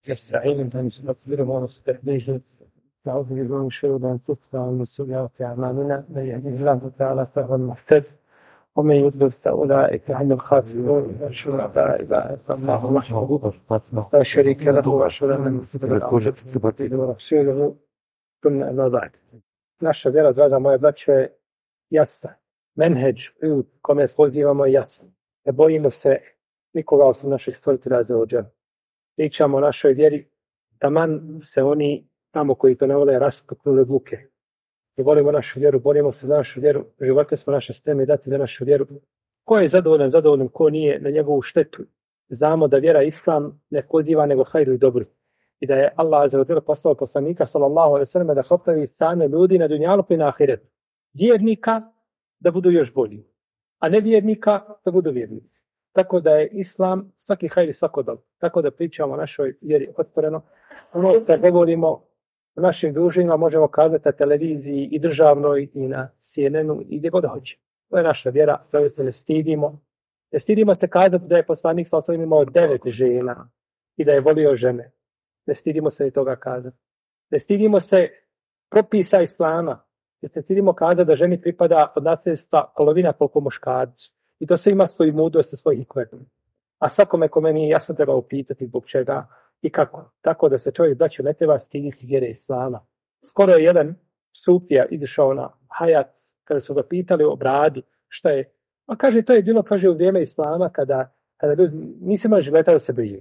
نستعين ونستغفره ونستهديه نعوذ بالله من شرور أنفسنا ومن سيئات أعمالنا من يهده الله تعالى فهو المهتد ومن يضلل فأولئك هم الخاسرون أشهد أن لا إله إلا الله وحده لا شريك له وأشهد أن محمدا عبده ورسوله ثم أما بعد. Naša vjera, draga moja braćo, je jasna. Menheđ, put kome pozivamo je jasan. Ne bojimo se nikoga osim naših stvoritelja za ođe. Pričamo o našoj vjeri, taman se oni tamo koji to ne vole raspuknuli buke. Mi volimo našu vjeru, borimo se za našu vjeru, živote smo naše steme dati za našu vjeru. Ko je zadovoljan, ko nije, na njegovu štetu. Znamo da vjera islam ne poziva nego hajru i dobru. I da je Allah azza wa jalla poslao poslanika sallallahu alejhi ve sellem da popravi stanje ljudi na dunjaluku i na ahiretu. Vjernika da budu još bolji, a ne vjernika da budu vjernici. Tako da je islam svaki hajr i svako dobro. Tako da pričamo o našoj vjeri otvoreno. Ono što govorimo o našim druženjima možemo kazati na televiziji i državnoj i na CNN-u i gdje god hoće. To je naša vjera, to se ne stidimo. Ne stidimo se kazati da je poslanik sallallahu alejhi ve sellem imao 9 žena i da je volio žene. Ne stidimo se i toga kazati. Ne stidimo se propisa islama. Jer se stidimo kazati da ženi pripada od nasljedstva polovina koliko muškarcu. I to sve ima svoju mudrost i svoj hikmet. A svakome kome nije jasno treba upitati zbog čega i kako. Tako da se čovjek braćo ne treba stiditi vjere islama. Skoro je jedan sufija izašao na hajat kada su ga pitali o bradi. Šta je? A kaže, to je bilo u vrijeme islama kada ljudi nisu imali žileta da se brije.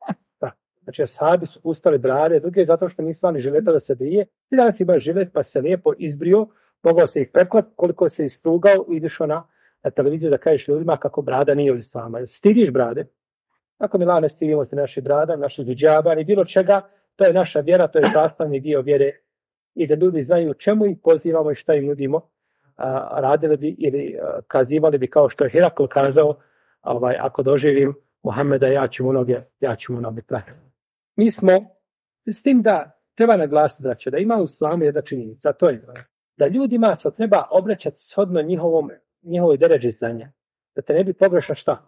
Znači, ashabi su pustali brade, druge zato što nisu imali žileta da se brije. I danas ima žilet pa se lijepo izbrio, mogao se ih preklati, koliko se istrugao i ideš na televiziju da kažeš ljudima kako brada nije od islama. Stidiš brade? Ako mi ne stidimo se naših brada, naših hidžaba, ni bilo čega, to je naša vjera, to je sastavni dio vjere. I da ljudi znaju čemu ih pozivamo i šta im nudimo, radili bi ili kazivali bi kao što je Herakl kazao, ako doživim Muhameda, ja ću mu noge trajati. Mi smo, s tim da treba naglasiti, znači, da ima u islamu jedna činjenica, to je da ljudima se treba obraćati shodno njihovoj deređi znanja. Da te ne bi pogrešno šta?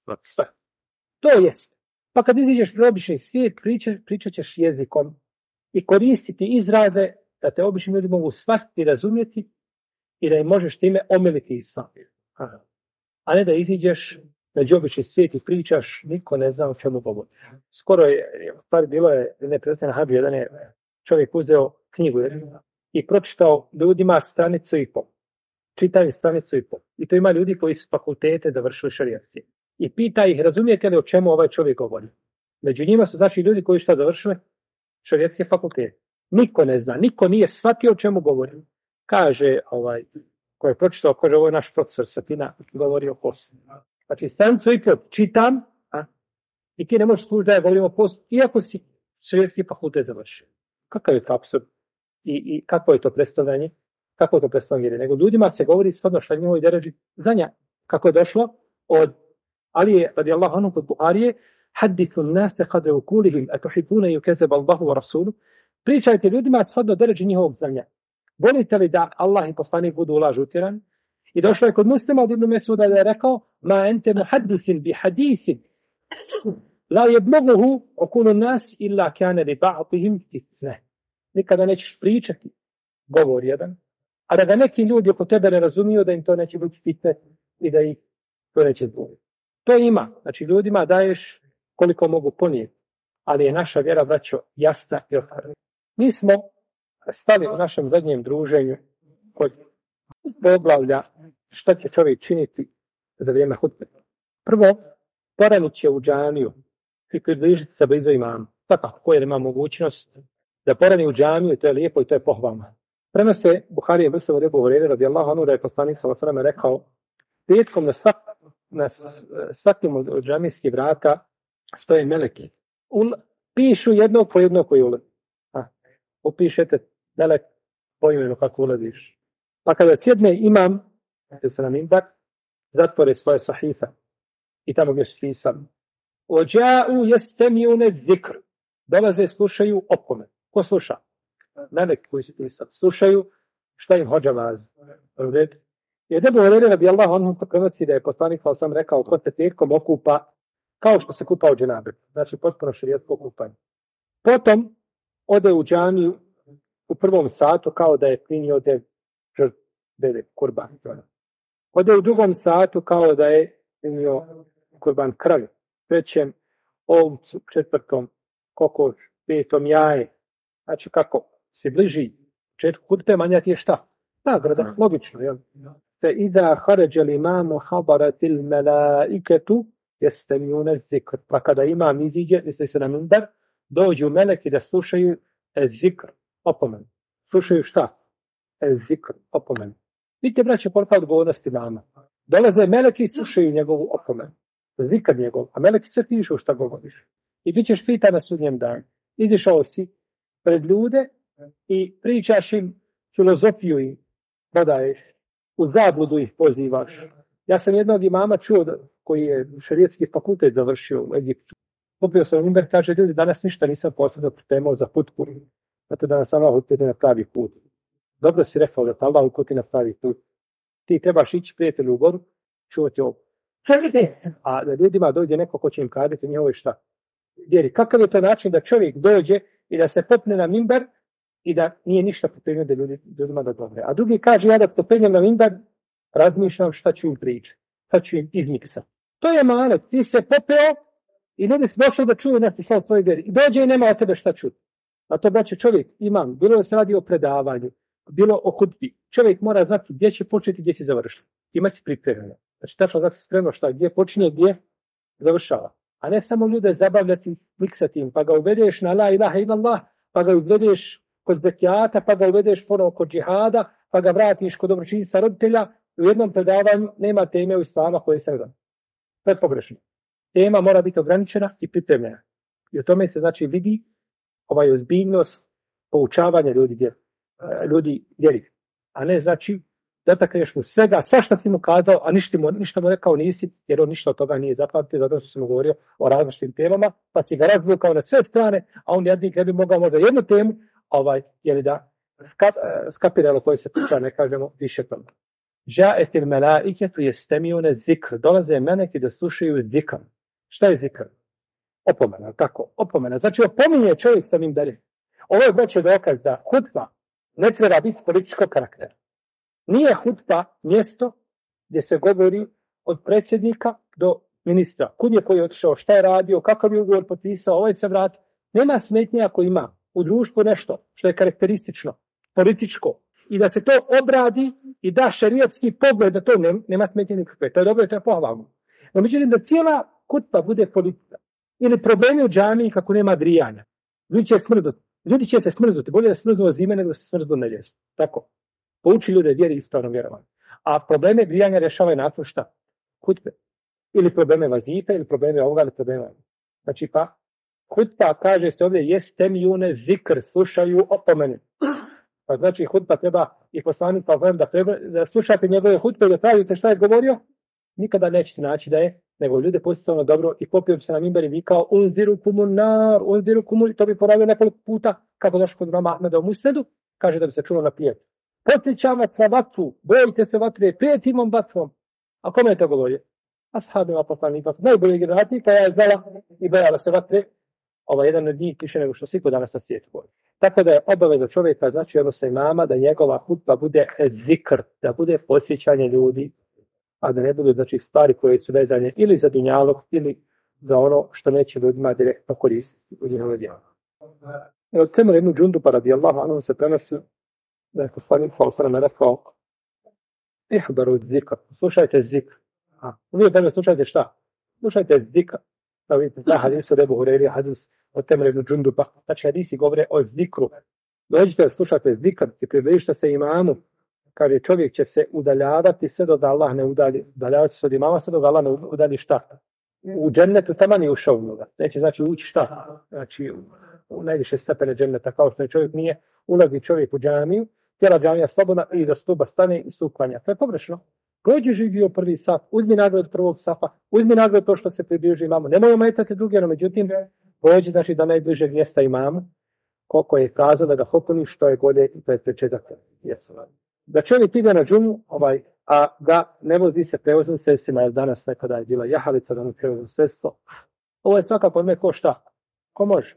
To jest. Pa kad iziđeš u obični svijet, pričat ćeš jezikom i koristiti izraze da te obični ljudi mogu shvatiti i razumjeti i da im možeš time omiliti islam. A ne da iziđeš među obični svijet i pričaš, niko ne zna o čemu govori. Skoro je, bilo je, ne predstavljena Habib, jedan je čovjek uzeo knjigu i pročitao ljudima stranicu i pol. Čitaju stranicu i pol. I to ima ljudi koji su fakultete završili šarijatske. I pita ih, razumijete li o čemu ovaj čovjek govori? Među njima su znači ljudi koji su završili šarijatske fakultete. Niko ne zna, niko nije shvatio o čemu govori. Kaže, ko je pročitao, kaže, ovo je naš profesor Safina, govori o poslu. Znači, stranicu i pol čitam, i ti ne možeš služiti da je volimo post, iako si šarijatski fakultet završio. Kakav je to apsurd? I kako je to predstavljanje? Kako je to predstavljanje? Nego ljudima se govori shodno šta njihovi deređi znanja. Kako je došlo od Alije radijallahu anhu kod Buharije, hadithu nase kadre ukulihim, a tuhibune ju kezeb Allahu wa rasulu. Pričajte ljudima shodno deređi njihovog znanja. Volite li da Allah i poslanik budu laž utjerani? I došlo je kod Muslima od Ibn Mesuda da je rekao, ma ente muhaddisin bi hadithin, la yabmaghuhu ukunu nas illa kana li ba'dihim fitne. Nikada nećeš pričati govor jedan, a da ga neki ljudi oko tebe ne razumiju da im to neće biti fitne i da ih to neće zbuniti. To ima. Znači ljudima daješ koliko mogu ponijeti, ali je naša vjera, braćo, jasna i otvorena. Mi smo stali u našem zadnjem druženju kod poglavlja šta će čovjek činiti za vrijeme hutbe. Prvo, poranit će u džamiju i približiti se blizu imama. Tako, koji ima mogućnost da porani u džamiju, to je lijepo i to je pohvalno. Prenose Buharije Brsa od Ebu Hureyre radijallahu anhu da je poslanik sallallahu alejhi ve sellem rekao, petkom na svakim od džamijskih vrata stoje meleki. Pišu jednog po jednog koji ulazi. Upišete melek po imenu kako ulaziš. Pa kada sjedne imam, se na mimbar, zatvore svoje sahife i tamo gdje su pisali. Ođa'u jestemijune zikr. Dolaze, slušaju opome. Ko sluša? Melek koji su pisali. Slušaju šta im hođa vazi. I Ebu Hureyre radijallahu anhu prenosi da je poslanik sam rekao ko se tijekom okupa kao što se kupa u dženabe. Znači potpuno šerijatsko kupanje. Potom ode u džamiju u prvom satu kao da je klinio dede kurban. Ode u drugom satu kao da je klinio kurban kralj. Trećem ovcu, četvrtom kokoš, petom jaje. Znači kako se bliži početku hutbe, manja ti je šta? Nagrada, logično. Jel? Fe iza haređel imamo habaratil melaiketu jestemjune zikr. Pa kada imam iziđe, misli se na minbar, dođu meleki da slušaju zikr, opomenu. Slušaju šta? Zikr, opomenu. Vidite, braće, kolika odgovornosti nama. Dolaze meleki i slušaju njegovu opomenu. Zikr njegov, a meleki se pišu šta govoriš. I bit ćeš pitan na sudnjem danu. Izišao si pred ljude i pričaš im filozofiju im prodaješ. U zabludu ih pozivaš. Ja sam jednog imama čuo koji je šerijetski fakultet završio u Egiptu. Popio sam minber, kaže, ljudi, danas ništa nisam posljedno pripremao za hutbu. Zato da nas Allah uputi na pravi put. Dobro si rekao da Allah uputi na pravi put. Ti trebaš ići, prijatelju, u goru, čuvati ovo. A da ljudima dođe neko ko će im kaditi njihovo šta. Jer kakav je to način da čovjek dođe i da se popne na minber i da nije ništa pripremio da ljudima da dobre. A drugi kaže, ja da popnem na minber, razmišljam šta ću im pričati. Šta ću im izmiksati. To je manet. Ti se popeo i ljudi si došao da čuju nešto o tvojoj vjeri. I dođe i nema od tebe šta čuti. A to braće čovjek imam. Bilo da se radi o predavanju, bilo o hudbi. Čovjek mora znati gdje će početi, gdje će završiti. Imati pripremljeno. Znači tačno znati spremno šta, gdje počinje, gdje završava. A ne samo ljude zabavljati, miksati im, pa ga uvedeš na la ilaha illallah, pa ga uvedeš kod zekijata, pa ga uvedeš ponovo kod džihada, pa ga vratiš kod dobročinstva roditelja. U jednom predavanju nema teme u islama koje se gleda. To je pogrešno. Tema mora biti ograničena i pripremljena. I o tome se znači vidi ozbiljnost poučavanja ljudi vjeri. A ne znači da tako kažeš mu svega, svašta si mu kazao, a ništa mu rekao nisi, jer on ništa od toga nije zapamtio, zato što sam mu govorio o različitim temama, pa si ga razvukao na sve strane, a on jednik ne bi mogao možda jednu temu, jer da skapiralo koje se priča, ne kažemo više tome. Žaetil melaiketu jestemijune zikr. Dolaze meleki da slušaju zikr. Šta je zikr? Opomena, kako? Opomena. Znači opominje čovjek sa minbera. Ovo je veći dokaz da hutba ne treba biti političkog karaktera. Nije hutba mjesto gdje se govori od predsjednika do ministra. Kud je koji otišao, šta je radio, kakav je ugovor potpisao, ovaj se vrati. Nema smetnje ako ima u društvu nešto što je karakteristično, političko. I da se to obradi i da šerijatski pogled da to nema smetnje nikakve. To je dobro i to je pohvalno. No međutim da cijela hutba bude politika. Ili problemi u džamiji kako nema grijanja. Ljudi će se smrznuti. Bolje da smrznu od zime nego da se smrznu na ljesu. Tako. Pouči ljude vjeri i ispravno vjerovanje. A probleme grijanja rješavaju nakon šta? Hutbe. Ili probleme vazife, ili probleme ovoga, ili probleme ovoga. Znači pa, hutba kaže se ovdje jestemijune zikr, slušaju opomene. Pa znači hutba treba i poslanica da slušate njegove hutbe i da pravite šta je govorio, nikada nećete naći da je, nego ljude postavljeno dobro i popio bi se na minber i vikao unziru kumun, i to bi poravio nekoliko puta, kako došlo kod Imama Ahmeda u Musnedu, kaže da bi se čulo na pijet. Potičam vas na vatru, bojite se vatre, prijetimom vatrom. A kome je to govorio? Ashabima poslanika, najbolji generativ, pa je zala i bojala se vatre. Jedan od njih više nego što svi danas na svijetu govori. Tako da je obaveza čovjeka, znači odnosa imama, da njegova hutba bude zikr, da bude posjećanje ljudi, a da ne budu znači stvari koje su vezane ili za dunjalog ili za ono što neće ljudima direktno koristiti u njihove djela. Od Semura ibn Džunduba radijallahu anhu se prenosi da je poslanik sallallahu alejhi ve sellem rekao: "Ihdaru zikr", slušajte zikr. Uvijek da slušajte šta? Slušajte zikr. Da vidite, za hadis od Ebu Hureyri, hadis od Semura ibn Džunduba. Znači hadisi govore o zikru. Dođite da slušate zikr i približite se imamu. Kaže, čovjek će se udaljavati sve do da Allah ne udalji. Udaljavati se od imama sve do da Allah ne udalji šta? U džennetu tamo nije ušao u njega. Neće znači ući šta? Znači u najviše stepene dženneta, kao što čovjek nije, ulazi čovjek u džamiju, tjela džamija slobodna i do stuba stane i stuklanja. To je pogrešno. Prođi živio prvi saf, uzmi nagradu prvog safa, uzmi nagradu to što se približi imamu. Nemoj ometati druge, no međutim, prođi znači da najbližeg mjesta imamu, koliko je kazao da ga hopuni što je golje i to je početak jesova. Da čovjek ide na džumu, a da ne vozi se prevoznim sredstvima, jer danas nekada je bila jahalica da ne prevozno sredstvo. Ovo je svakako ne ko šta. Ko može.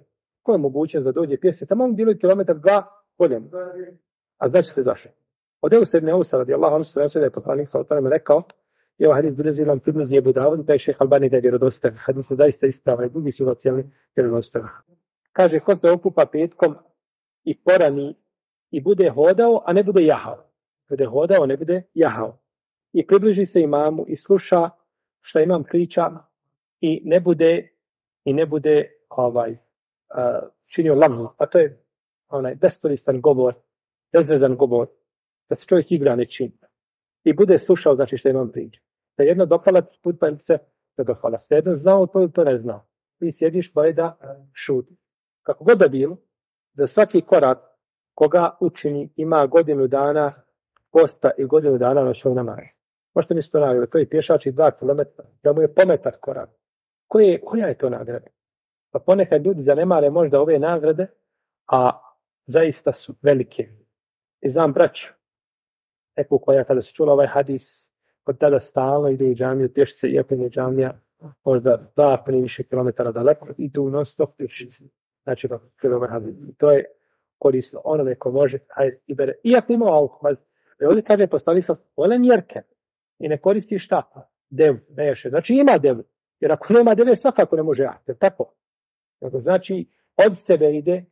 Koja je mogućnost da dođe pjese? Tamo bilo je kilometar, 2 koljena. A značite zašto? Od Ebu se Neusa radijallahu anhu da je poslanik sallallahu alejhi ve sellem rekao, je ovaj hadis bilježi Imam Tirmizi i Abu Davud, taj šejh Albani da je vjerodostojan. Hadis je zaista ispravan i drugi su ocjenili vjerodostojan. Kaže, ko se okupa petkom i porani i bude hodao, a ne bude jahao. Bude hodao, a ne bude jahao. I približi se imamu i sluša šta imam priča i ne bude činio lamnu. A to je onaj beskoristan govor, bezvezan govor, da se čovjek igra nečim. I bude slušao, znači što imam priča. Da jedno dopalac putpajem se da dopala. Se jedno znao, to ne znao. Ti sjediš pa je da šuti. Kako god da bilo, za svaki korak koga učini ima godinu dana posta i godinu dana noćnog namaza. Možete mi se to nagrade, koji pješači 2 km, da mu je pometar korak. Koja je to nagrada? Pa ponekad ljudi zanemare možda ove nagrade, a zaista su velike. I znam braću, neku koja kada se čula ovaj hadis, od tada stalno ide u džamiju, pješice iako je džamija, možda 2 pa više kilometara daleko, idu non stop pješice. Znači, ovaj hadis. To je korisno. Ono neko može, hajde, i bere. Iako ima alkohol, ovdje kaže poslanik sam, ole mjerke. I ne koristi šta? Dev, neješe. Znači ima dev. Jer ako nema deve, svakako ne može jahte. Tako. Znači, od sebe ide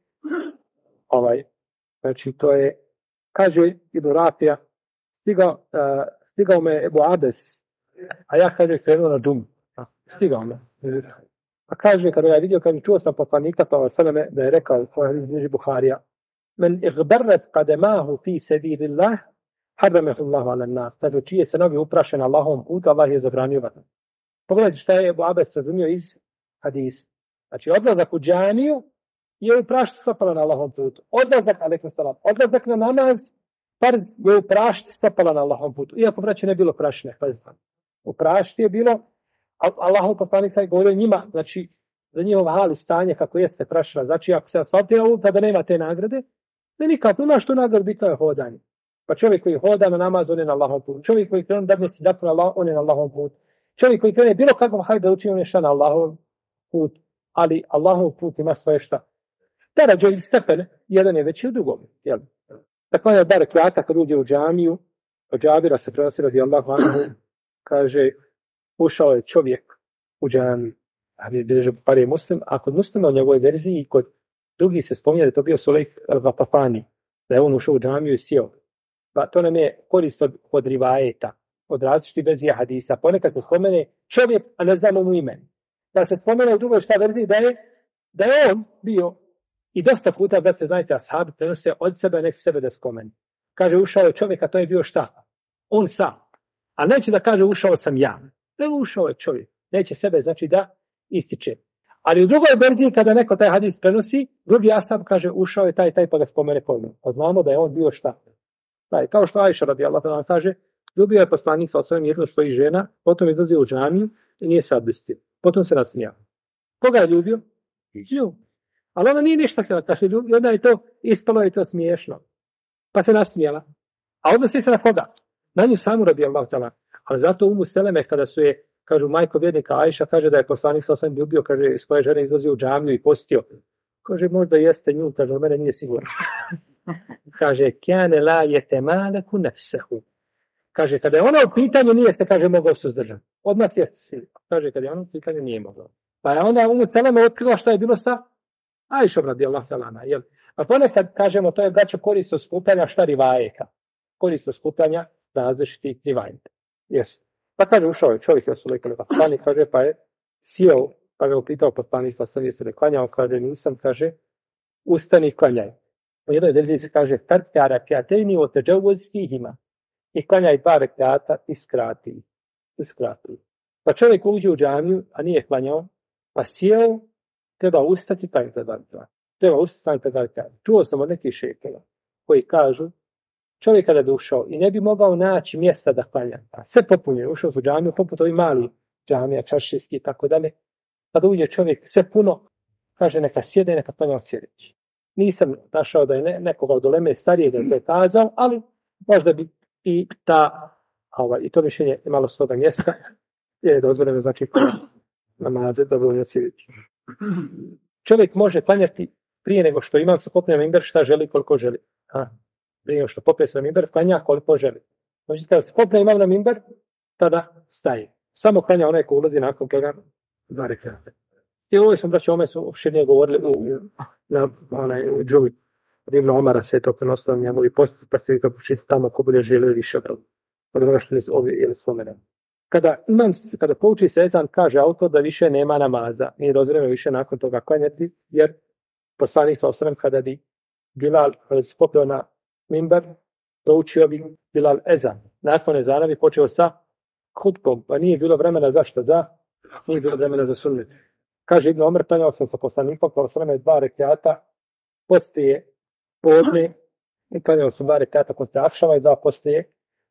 znači, to je, kaže Ibn Rafija, stigao me Ebu Ades, a ja, kaže, krenuo na džumu. Stigao me. A kaže, kada ja vidio, kaže, čuo sam poslanika, pa salame, da je rekao, između Buharija, men igberret kademahu fi sabilillah, harramehullahu ala nas. Znači, čije se noge uprašene Allahom putu, Allah je zabranio vatan. Pogledajte šta je Ebu Abes razumio iz hadisa. Znači, odlazak u džamiju je uprašiti stopala na Allahom putu. Odlazak na namaz, je uprašiti stopala na Allahom putu. Iako, braće, ne bilo prašine. Uprašiti je bilo, Allahov poslanik je govorio njima, znači, za njihov hali stanje kako jeste prašina. Znači, ako se asfaltira ulica da nema te nagrade, ne nikako, ima što nagrad bitno je hodanje. Pa čovjek koji hoda na namaz, on je na Allahom putu. Čovjek koji krene dadneci dakle on je na Allahom putu. Čovjek koji krene bilo kako hajde da učini, on je šta na Allahom putu. Ali Allahov put ima svoje šta. Darađe ili stepene, jedan je veći od drugog. Tako je bar kvata kad uđe u džamiju, od Džabira se prenosi radijallahu anhu, kaže, ušao je čovjek u džamiju. Par je muslim, a kod muslima u njegovoj verziji i kod drugih se spominje da je to bio Sulejk al-Gatafani, da je on ušao u džamiju i sjeo. Pa to nam je korist od rivajeta, od različitih verzija hadisa. Ponekad se spomene čovjek, a ne znamo mu ime. Da se spomene u drugoj šta verziji da je on bio. I dosta puta, brate, znajte, ashabi prenose od sebe, nek sebe da spomeni. Kaže, ušao je čovjek, a to je bio šta? On sam. A neće da kaže, ušao sam ja. Ne, ušao je čovjek. Neće sebe, znači da ističe. Ali u drugoj verziji, kada neko taj hadis prenosi, drugi ashab kaže, ušao je taj pa ga spomene pojmom. Pa znamo da je on bio šta? Daj, kao što Ajša radijallahu anha kaže, ljubio je poslanik sa osam jednu svojih žena, potom izlazio u džamiju i nije se abdestio. Potom se nasmijao. Koga je ljubio? Ljubi. Ali ona nije ništa htjela, kaže ljubi, onda je to ispalo i to smiješno. Pa se nasmijala. A odnosi se na koga? Na nju samu radijallahu ta'ala. Ali zato Umu Seleme, kada su je, kažu, majko vjernika Ajša, kaže da je poslanik sa osam ljubio, kaže, svoje žene izlazio u džamiju i postio. Kaže, možda jeste nju, kaže, mene nije sigurno. Kaže, kjane la yetemaleku nefsehu. Kaže, kada je ona u pitanju, nije se, kaže, mogao suzdržati. Odmah jeste si. Kaže, kada je ona u pitanju, nije mogao. Pa je onda Umu Seleme otkrila šta je bilo sa Ajšom radijallahu ta'ala. A ponekad, kažemo, to je braćo korist od skupljanja šta rivajeka. Korist od skupljanja različitih rivajeka. Jesi. Pa kaže, ušao je čovjek, ja su lekali poslanik, kaže, pa je sjeo, pa ga upitao poslanik, pa sam je se ne klanjao, kaže, nisam, kaže, ustani i klanjaj. U jednoj verziji se kaže, tarka rakatejni o teđavuzstihima. I klanjaj 2 rekata i skrati. Pa čovjek uđe u džamiju, a nije klanjao, pa sjeo, treba ustati, pa je treba ustati, pa je čuo sam od nekih šejhova koji kažu, čovjek kada bi ušao i ne bi mogao naći mjesta da klanja. Sve popunjeno, ušao u džamiju, poput ovih mali džamija, čaršijski i tako dalje. Pa da uđe čovjek sve puno, kaže neka sjede, neka klanja sjedeći. Nisam našao da je nekoga od uleme starije da je to kazao, ali možda bi i to mišljenje imalo svoga mjesta, jer je dozvoljeno znači namaze da bude sjedeći. Čovjek može klanjati prije nego što imam se popne na mimber, šta želi, koliko želi. Prije nego što popne se na mimber, klanja koliko želi. Znači, kada se popne imam na mimber, tada staje. Samo klanja onaj ko ulazi nakon toga 2 rekata. I ovo smo, braći, ome su opširnije govorili na onaj džumi. Ibn Omara se je to prenosilo na njegovi postup, pa se vi kako učiti tamo ko bude želi više od onoga što nisu ovdje ili spomenem. Kada pouči se ezan, kaže autor da više nema namaza. Nije dozvoljeno više nakon toga klanjati, jer poslanik sa osrem kada bi Bilal popio na mimber, proučio bi Bilal ezan. Nakon ezana bi počeo sa hutbom, pa nije bilo vremena zašto? Nije bilo vremena za sunnet. Kaže Ibn Omer, klanjao sam sa poslanikom, pa osrem 2 rekata, poslije podne, i klanjao sam 2 rekata poslije akšama i 2 poslije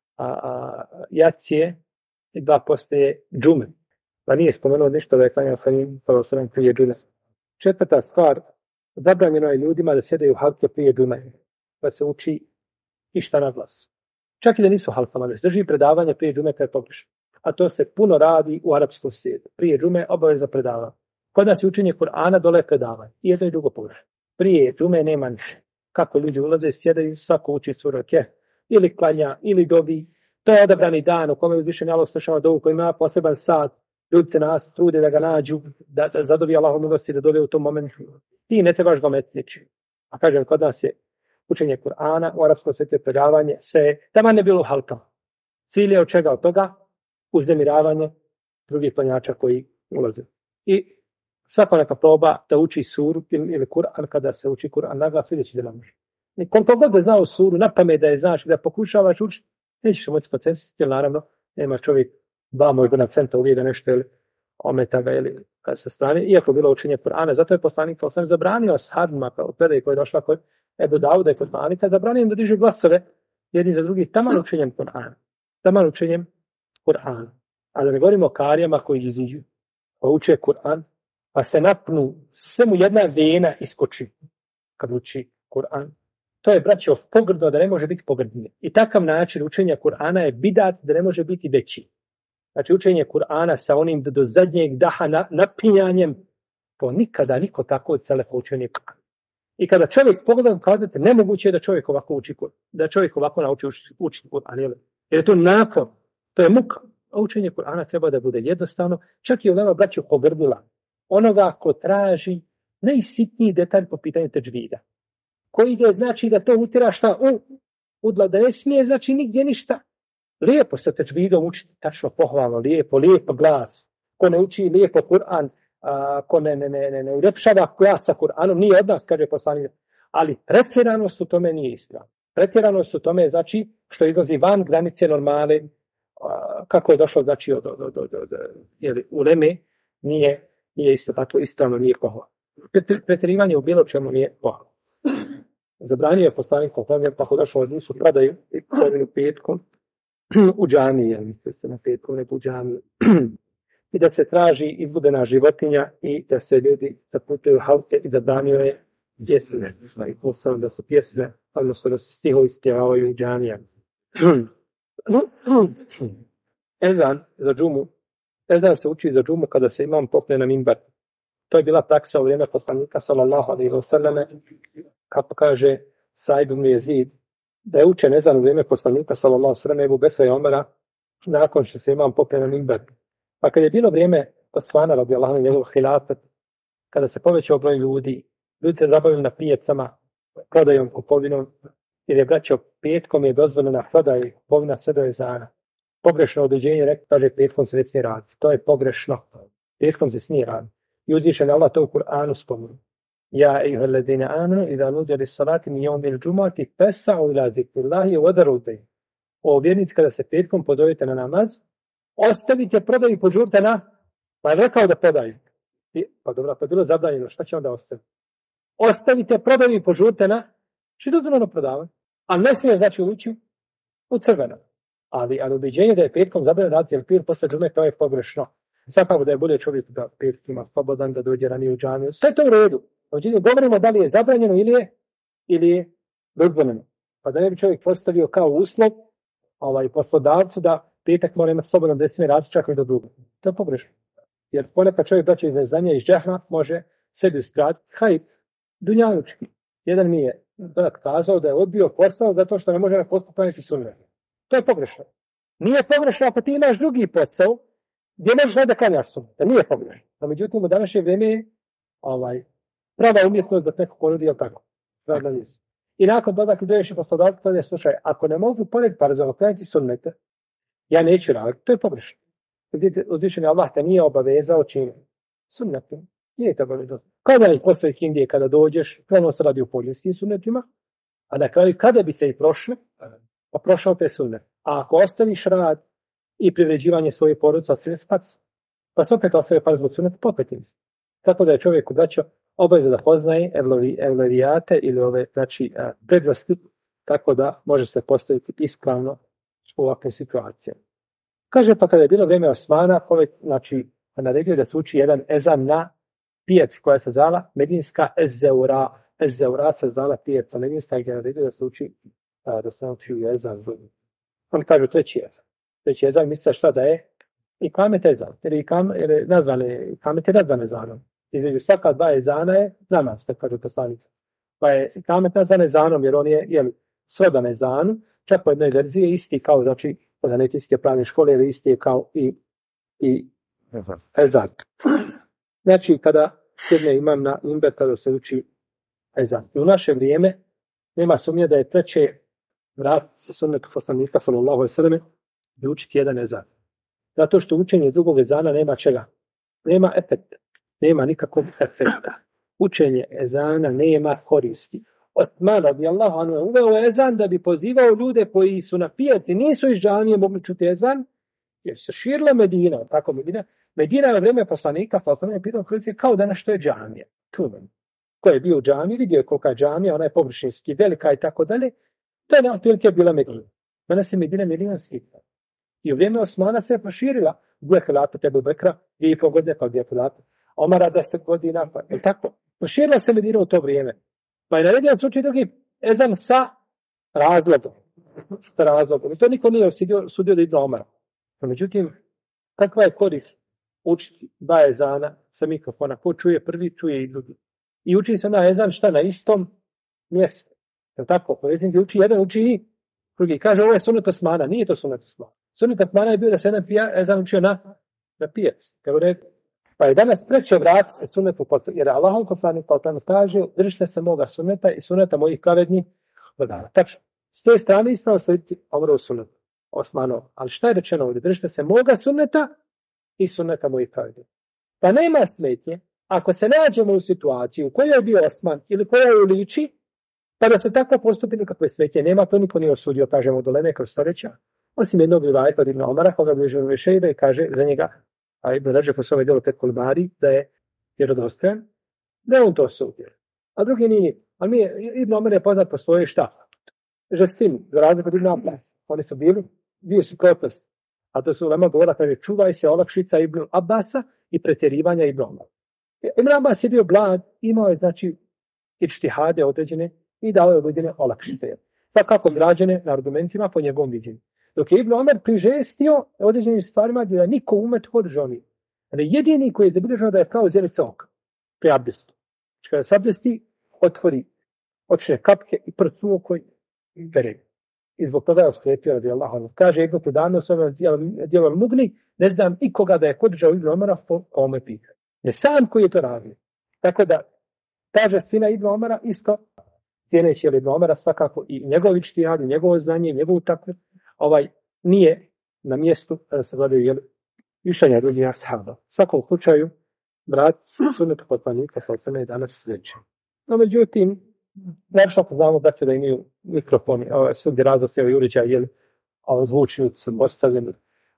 jacije i 2 poslije džume. Pa nije spomenuo ništa da je klanjao sa njim prije džume. 4. stvar, zabranjeno je ljudima da sjedaju halke prije džume, pa se uči išta na glas. Čak i da nisu halkama, da se drži predavanje prije džume kada je pogrešno. A to se puno radi u arapskom svijetu. Prije džume obaveza predavanja. Kod nas je učenje Kur'ana, dole je predavanje. I jedno i drugo pogrešno. Prije džume nema ništa. Kako ljudi ulaze, sjedaju, svako uči suru Kehf, ili klanja, ili dobi. To je odabrani dan u kome uzvišeni Allah slušava dovu koji ima poseban sat. Ljudi se nas trude da ga nađu, da zadovi Allahov milosti, da dobije u tom momentu. Ti ne trebaš ga metnići. A kažem, kod nas je učenje Kur'ana, u arapskom svijetu predavanje, se tamo ne bilo halka. Cilj je od čega? Od toga uznemiravanje drugih klanjača koji ulaze. I svako neka proba da uči suru ili Kur'an kada se uči Kur'an na glas, vidjet će da ne može. I koliko god da znao suru, na pamet da je znaš, da pokušavaš učiti, nećeš moći spacenciti, jer naravno nema čovjek 2 možda na centa uvijek da nešto ili ometa ga ili sa strane, iako bilo učenje Kur'ana. Zato je poslanik sam zabranio ashabima kao predaj koji je došla kod Ebu Dauda i kod Malika, zabranio im da dižu glasove jedni za drugi taman učenjem Kur'ana. Taman učenjem Kur'ana. A da ne govorimo o karijama koji iziđu, pa uče Kur'an, pa se napnu, sve mu jedna vena iskoči kad uči Kur'an. To je, braćo, pogrdno da ne može biti pogrdnije. I takav način učenja Kur'ana je bidat da ne može biti veći. Znači učenje Kur'ana sa onim do zadnjeg daha napinjanjem, to nikada niko tako od selefa učenje Kur'ana. I kada čovjek pogleda, kazate, nemoguće je da čovjek ovako uči Kur'an, da čovjek ovako nauči učiti Kur'an. Jer je to napor, to je muka. A učenje Kur'ana treba da bude jednostavno, čak i ulema, braćo, pogrdila onoga ko traži najsitniji detalj po pitanju tadžvida. Koji ide znači da to utira šta udla, da ne smije znači nigdje ništa. Lijepo se tadžvidom učiti, tačno pohvalno, lijepo glas. Ko ne uči lijepo Kur'an, ko ne uljepšava glas sa Kur'anom, nije od nas, kaže poslanik. Ali pretjeranost u tome nije ispravna. Pretjeranost u tome znači što izlazi van granice normale, kako je došlo znači od uleme, nije isto tako ispravno, nije pohvalno. Pretjerivanje u bilo čemu nije pohvalno. Zabranio je poslanik pa došao od nisu prodaju i prodaju petkom u džamiji, misli se na petkom, nego u džamiji. I da se traži izbudena životinja i da se ljudi zaputaju halke i zabranio je pjesme. I posao da su pjesme, odnosno da se stihovi ispjevavaju u džamijama. Ezan za džumu. Ezan se uči za džumu kada se imam popne na mimbar. To je bila praksa u vrijeme poslanika sallallahu alejhi ve selleme, kako kaže Said ibn Jezid, da je učen ezan u vrijeme poslanika sallallahu alejhi ve selleme Ebu Bekra i Omara nakon što se imam popne na mimbar. Pa kad je bilo vrijeme Osmana radijallahu anhu njegov hilafet, kada se povećao broj ljudi se zabavili na pijacama, prodajom, kupovinom, jer je braćo petkom je dozvoljena prodaja i kupovina sve do ezana. Pogrešno određenje rekao, kaže petkom se ne smije raditi. To je pogrešno. Petkom se smije raditi. I uzvišen Allah to u Kur'anu spominje. Ja ejuhalladine amanu idha nudiya lis-salati min yawmil džumu'ati fas'au ila zikrillahi wa dharu al-bay'. O vjernici, kada se petkom pozovete na namaz, ostavite prodaju i požurite na, pa je rekao da prodaju. Pa dobro, pa je bilo zabranjeno, šta će onda ostaviti? Ostavite prodaju i požurite na, što je dozvoljeno prodavanje. A ne smije znači ući u crveno. Ali ubeđenje da je petkom zabranjeno raditi, jer pir posle džume, to je pogrešno. Svakako da je bolje čovjek da petkom ima slobodan, da dođe ranije u džamiju. Sve to u redu. Govorimo da li je zabranjeno ili je dozvoljeno. Pa da ne bi čovjek postavio kao uslov poslodavcu da petak mora imati slobodan da smije raditi čak i do druga. To je pogrešno. Jer ponekad čovjek braće iz neznanja, iz džehla može sebi uskratiti hajt dunjalučki. Jedan mi je kazao da je odbio posao zato što ne može na poslu klanjati sunnet. To je pogrešno. Nije pogrešno ako ti imaš drugi posao gdje možeš da klanjaš sunnet. Nije pogrešno. No, međutim, u današnje vrijeme je prava umjetnost da neko ponudi, jel tako? I nakon toga ti dođeš i poslodavac kaže, slušaj, ako ne mogu pored farzova klanjati sunnete, ja neću raditi. To je pogrešno. Vidite, uzvišeni Allah te nije obavezao čim sunnetom. Nije te obavezao. Kada je posle Indije, kada dođeš, krenuo se radi u poljskim sunnetima, a na kraju kada bi te i prošli, pa prošao te sunnet. A ako ostaviš rad i privređivanje svojih porodica, sve spac, pa se opet ostaje par zbog sunneta, popet im se. Tako da je čovjek udačio obaveza da poznaje evlevijate ili ove, znači, prednosti, tako da može se postaviti ispravno u ovakve situacije. Kaže, pa kada je bilo vrijeme Osmana, znači, naredio da se uči jedan ezan na pijac koja se zvala Medinska Ezeura. Ezeura se zvala pijaca Medinska i naredio da se uči ezan. On kaže treći ezan. Treći ezan misle šta da je? Ikamet ezan. Jer je nazvane, ikamet je nazvane ezanom. Između svaka dva ezana je namaz, tako kažu poslanice. Pa je ikamet nazvan ezanom jer on je srodan ezanu, čak po jednoj verziji je isti kao, znači, od anetijske pravne škole, jer isti je kao i ezan. Znači, kada sjedne imam na imber, kada se uči ezan. I u naše vrijeme nema sumnje da je treće vrat sa sunnetu poslanika, sallallahu alejhi ve selleme, da učiti jedan ezan. Zato što učenje drugog ezana nema čega. Nema efekta. Nema nikakvog efekta. Učenje ezana nema koristi. Osman radijallahu anhu je uveo ezan da bi pozivao ljude koji su na pijaci, nisu iz džamije mogli čuti ezan, jer se širila Medina, tako Medina je vreme poslanika, poslanik je pitao kao danas što je džamija. Tumen. Ko je bio u džamiji, vidio je kolika je džamija, ona je površinski velika i tako dalje. To je otprilike bila Medina. Danas je Medina milionski. I u vrijeme Osmana se je proširila. Gdje je hilata Ebu Bekra, 2,5 godine, pa gdje je hilata Omara 10 godina, pa je tako. Proširila se Medina u to vrijeme. Pa je naredio slučaj drugi ezan sa razlogom. I to niko nije sudio da ide Omara. No, međutim, kakva je korist učiti dva ezana sa mikrofona? Ko čuje prvi, čuje i drugi. I uči se na ezan šta na istom mjestu. Je tako? Poveznik uči jedan, uči i drugi. Kaže, ovo je sunnet Osmana. Nije to sunnet Osmana. Sunnet Osmana je bio da se jedan ezan učio na pijac. Pa je danas preče vratiti se sunnetu, jer Allahov poslanik kaže, držite se moga sunneta i sunneta mojih pravednih vladara. Tačno. S te strane ispravno slediti Omerov sunnet, Osmanov. Ali šta je rečeno ovdje? Držite se moga sunneta i sunneta mojih pravednih. Pa nema smetnje, ako se nađemo u situaciji u kojoj je bio Osman ili koja je uliči, pa da se tako postupi nikakve smetnje. Nema, to niko nije osudio, kažemo, dolene kroz stoljeća. Osim jednog rivajeta od Ibn Omara, koga bliže u Vešejbe i kaže za njega, a Ibn Rađe po svome djelu Pet Kolbari, da je vjerodostojan, da je on to osudio. A drugi nije. Ali Ibn Omar je poznat po svojoj šta? Žestini, za razliku od Ibn Abbas. Oni su bili su protost. A to su ulema govora, kaže, čuvaj se olakšica Ibn Abbasa i pretjerivanja Ibn Omara. Ibn Abbas je bio blag, imao je, znači, ičtihade određene i dao je određene olakšice. Pa kako građene na argumentima po njegovom viđenju. Dok je Ibn Omar prižestio određenim stvarima gdje niko umet podržao nije. Ali jedini koji je zabilježeno da je pravo zelica oka pri abdestu. Znači kada se abdesti, otvori očne kapke i prcu oko i bere. I zbog toga je osvetio radi Allah. Kaže Ibn Tudano u svojom djelu Mugni, ne znam ikoga da je podržao Ibn Omara po ovome pitanju. Je sam koji je to radio. Tako da ta žestina Ibn Omara isto cijeneći Ibn Omara svakako i njegov ičtihad, i njegovo znanje, i njegovu takvu, nije na mjestu kada se gledaju mišljenja drugih ashaba. U svakom slučaju, brat sunnetu poslanika sa osama je danas sljedeće. No, međutim, naravno znamo da imaju mikrofoni, svugdje razlase i uređaj, zvučnici su postavljeni,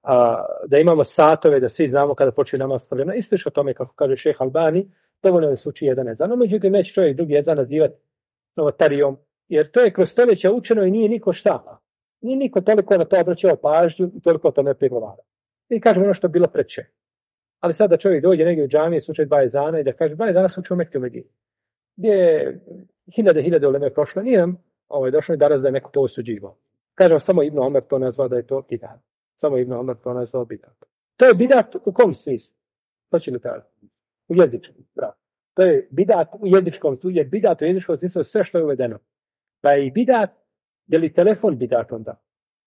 da imamo satove, da svi znamo kada počne namaz stavljena. Isto o tome, kako kaže šejh Albani, dovoljno da se uči jedan ezan. No, međutim, neće čovjek drugi ezan nazivati novotarijom, jer to je kroz stoljeća učeno i nije niko šta. Nije niko toliko na to obraćao pažnju i toliko o tome pregovara. I kažemo ono što je bilo preče. Ali sad da čovjek dođe negdje u džamije, slučaj dva ezana i da kaže, dva ezana slučaj u Mekke u Medini. Gdje je hiljade uleme prošle, nije nam došlo i danas da je neko to osuđivao. Kažemo, samo Ibn Omer to nazvao da je to bidat. Samo Ibn Omer to nazvao bidat. To je bidat u kom smislu? To će u jezičnom. To je bidat u jezičkom, tu je bidat u jezičkom smislu sve što je uvedeno. Pa je i bidat, je li telefon bidat onda?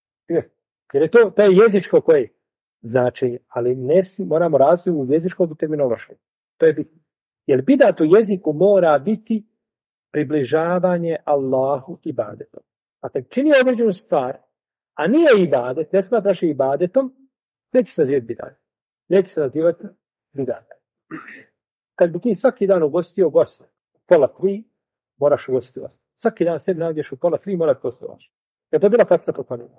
Jer je to je jezičko koje značenje, ali ne moramo razliku u jezičkom terminološkom. To je bitno. Jer bidat u jeziku mora biti približavanje Allahu ibadetom. A tek čini određenu stvar, a nije ibadet, ne smatraš ibadetom, neće se nazivati bidat. Neće se nazivati bidat. Kad bi ti svaki dan ugostio gosta, pola 3, moraš ugostiti gosta. Svaki dan sebi nađeš u pola 3, moraš ugostiti. Jer to je bila praksa poslanika.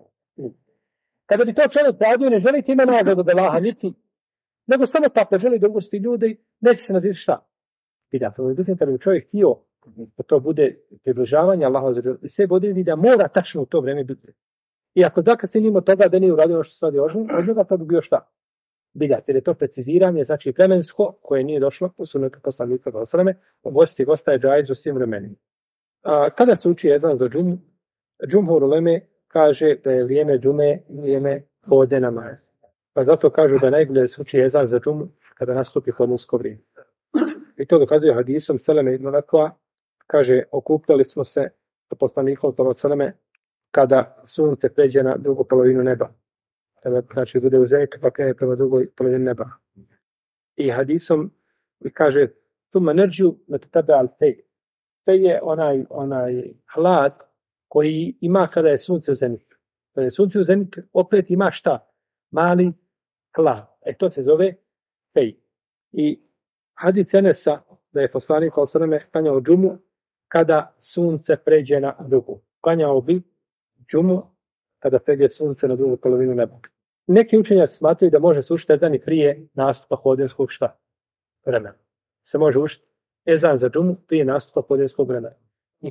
Kada bi to čovjek radio, ne želi ti ima nagradu da Allaha niti, nego samo tako da želi da ugosti ljude, neće se nazivati šta? Bidat. Kada bi čovjek htio da to bude približavanje Allaha i sve odredi da mora tačno u to vrijeme biti. I ako zakasni mimo toga da nije uradio ono što se radi ožnoga, to bi bio šta? Bidat. Jer je to preciziranje, znači vremensko, koje nije došlo u sunnetu poslanika ugostiti gosta je džaiz u svim vremenima. Kada se uči ezan za džumu, džumhur uleme kaže da je vrijeme džume vrijeme podne namaz. Pa zato kažu da je najbolje da se uči ezan za džumu kada nastupi podnevsko vrijeme. I to dokazuje hadisom Seleme ibn Akva, kaže okupljali smo se sa poslanikom Seleme kada sunce pređe na drugu polovinu neba. Znači bude u zenitu pa krene prema drugoj polovini neba. I hadisom kaže tuma nerđu na tebe al fej. Fej je onaj hlad koji ima kada je sunce u zenitu. Kada je sunce u zenitu opet ima šta? Mali hlad. To se zove fej. I hadis Enesa da je poslanik Seleme klanjao džumu kada sunce pređe na drugu. Klanjao bi džumu kada pređe sunce na drugu polovinu neba. Neki učenjaci smatraju da može se učiti ezan i prije nastupa podnevskog šta? Vremena. Se može učiti ezan za džumu prije nastupa podnevskog vremena. I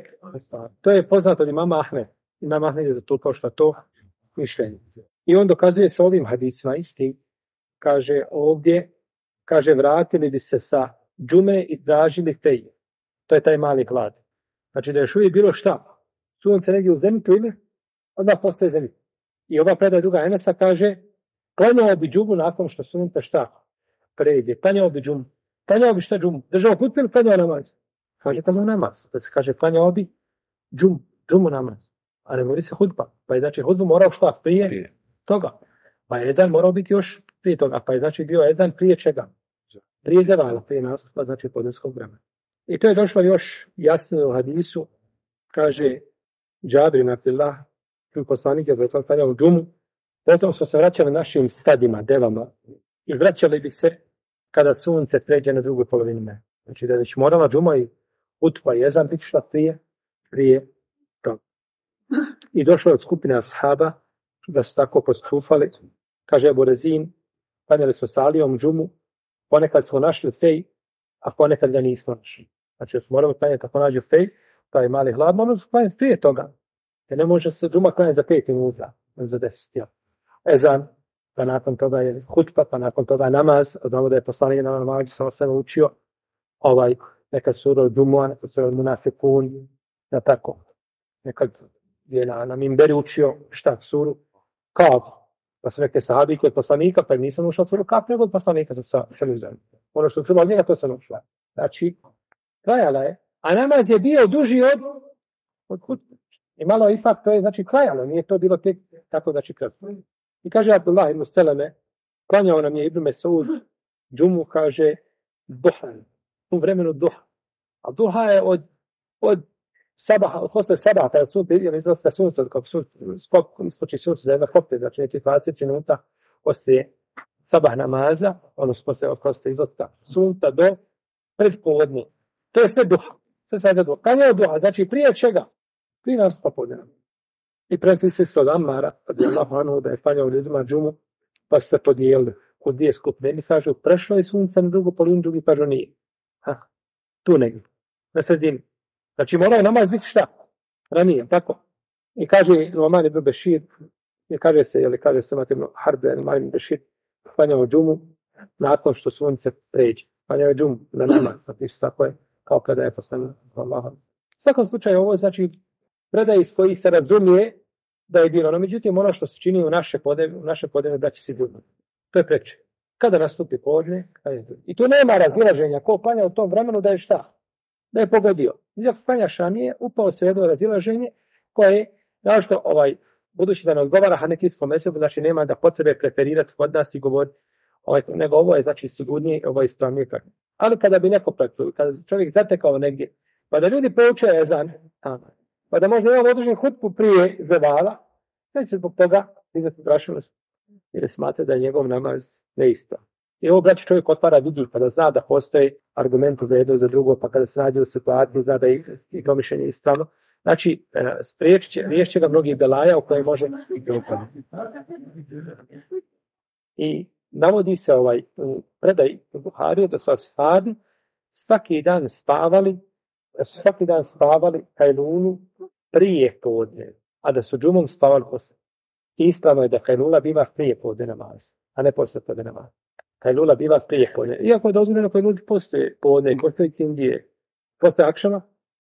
to je poznato od imama Ahmed. Imam Ahmed je zatulkao šta to mišljenje. I on dokazuje sa ovim hadisima istim. Kaže ovdje, vratili bi se sa džume i tražili feje. To je taj mali hlad. Znači da je još uvijek bilo šta? Sunce negdje u zenitu ili odmah postoje zenit. I ova predaja druga Enesa kaže klanjao bi džumu nakon što sunce šta? Pređe. Klanjao bi džumu. Klanjao bi šta džumu? Držao hutbu ili klanjao namaz? Kaže tamo namaz. Da se kaže klanjao bi džumu namaz. A ne mora se hutba. Pa je znači hutbu morao šta? Prije toga. Pa je ezan morao biti još prije toga. Pa je znači bio ezan prije čega? Prije zavala, prije nastupa, znači podnevskog vremena. I to je došlo još jasno u hadisu. Kaže Džabir ibn Abdillah, poslanik je klanjao džumu, potom smo se vraćali našim stadima, devama, i vraćali bi se kada sunce pređe na drugu polovinu neba. Znači da je već morala džuma i hutba i ezan biti šta prije toga. I došlo od skupine ashaba da su tako postupali. Kaže Ebu Rezin, klanjali smo sa Alijom džumu, ponekad smo našli fej, a ponekad ga nismo našli. Znači smo morali klanjati ako nađu fej, taj mali hlad, moramo se klanjati prije toga. Jer ne može se džuma klanjati za 5 minuta, za 10. Ja. Ezan, pa nakon toga je hutba, pa nakon toga namaz, znamo da je poslanik na namazu samo sve učio, nekad sura od džumua, nekad sura od munafikun, na tako. Nekad je na minberi učio šta suru, Kaf. Pa su neke sahabike od poslanika, pa nisam ušao suru Kaf, nego od poslanika sa Lizom. Ono što čuva od njega, to sam ušla. Znači, trajala je, a namaz je bio duži od hutbe. I malo ipak to je znači klanjalo, nije to bilo tek tako znači kratko. I kaže Abdullah ibn Seleme, klanjao nam je Ibn Mesud, džumu kaže duha, u vremenu duha. A duha je od sabaha, od posle sabaha, kada sunce ili izlaska sunca, kako skoči sunce za jedna kopte, znači neki 20 minuta poslije sabah namaza, odnosno poslije izlaska sunca do predpoledne. To je sve duha. Sve sada duha. Klanjao duha, znači prije čega? Prije nastupa podneva. I prenosi se od Amara, da je klanjao ljudima džumu, pa su se podijelili u dvije skupine. Jedni kažu prešlo je sunce na drugu polovinu, drugi kažu nije. Tu negdje, na sredini. Znači morao je namaz biti šta? Ranije, tako. I kaže Nu'man ibn Bešir, kaže se Matim Harbe, Nu'man ibn Bešir, klanjao džumu nakon što sunce pređe. Klanjao je džumu na namaz, znači tako je, kao kada je poslanik Allahom. U svakom slučaju ovo znači predaj iz koji se razumije da je bilo. No, međutim, ono što se čini u naše podnevne braći sigurno. To je preče. Kada nastupi podne, i tu nema razilaženja. Ko klanja u tom vremenu da je šta? Da je pogodio. I ako klanja šanije, upao se jedno razilaženje koje, našto budući da ne odgovara hanefijskom mezhebu, znači nema da potrebe preferirati kod nas i govoriti, nego ovo je znači sigurnije, ovo je ispravnije. Ali kada bi neko pretvorio, kada čovjek zatekao negdje, pa da ljudi pouče ezan, pa da možda imamo određenu hutbu prije zevala, neće zbog toga izati prašenost, jer smatra da je njegov namaz neispravan. I ovo, braći, čovjek otvara vidi kada zna da postoji argumenti za jedno i za drugo, pa kada se nađe u situaciji zna da je to mišljenje ispravno. Znači, riješit će ga mnogih belaja u koje može i navodi se u predaj Buhariju da su ashabi svaki dan spavali kajlunu prije podne, a da su džumom spavali posle. Ispravno je da kajlula biva prije podne namaz, a ne posle podne namaz. Kajlula biva prije podne. Iako je dozvoljeno koji ljudi postoje podne, postoje kindije, postoje akšama,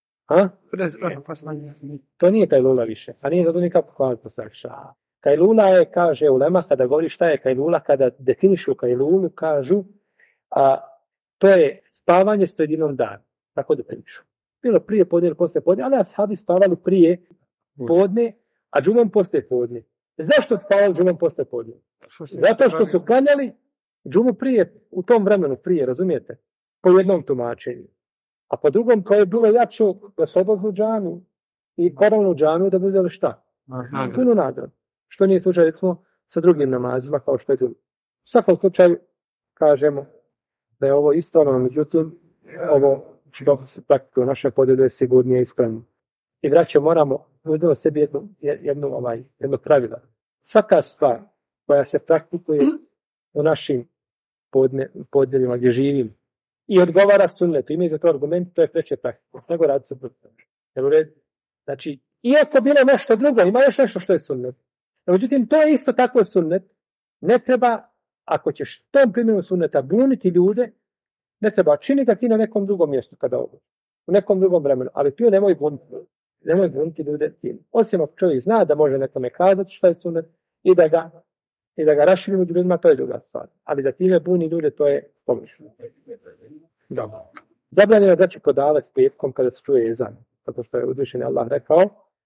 to nije kajlula više, a nije zato nikako hvala posle akšama. Kajlula je, kaže ulema, kada govori šta je kajlula, kada definišu kajlulu, kažu, to je spavanje sredinom dana. Tako definišu. Bilo prije podne ili posle podne, ali ashabi spavali prije podne, a džumom posle podne. Zašto spavali džumom posle podne? Zato što su klanjali džumu prije, u tom vremenu prije, razumijete? Po jednom tumačenju. A po drugom, to je bilo jače da su obavili džanu i koravnu džanu da bi uzeli šta? Punu nagradu. Što nije slučaj, recimo, sa drugim namazima, kao što je tu. U svakom slučaju, kažemo da je ovo ispravno, međutim, ovo što se praktikuje u našoj podjeli je sigurnije ispravno. I vraćamo, moramo uzeti sebi jedno pravilo. Svaka stvar koja se praktikuje u našim podjelima gdje živim i odgovara sunnetu, ima za to argument, to je preče praktiku. Nego radi se protiv. Znači, iako bilo nešto drugo, ima još nešto što je sunnet. Međutim, to je isto tako sunnet. Ne treba, ako ćeš tom primjeru sunneta buniti ljude, ne treba činiti ti na nekom drugom mjestu kada ovo. U nekom drugom vremenu. Ali tu nemoj buniti ljude tim. Osim ako čovjek zna da može nekome kazati što je sunnet i da ga raširi među ljudima, to je druga stvar. Ali da time buni ljude, to je pogrešno. Dobro. Zabranjeno je da će prodavati petkom kada se čuje ezan. Zato što je uzvišeni Allah rekao,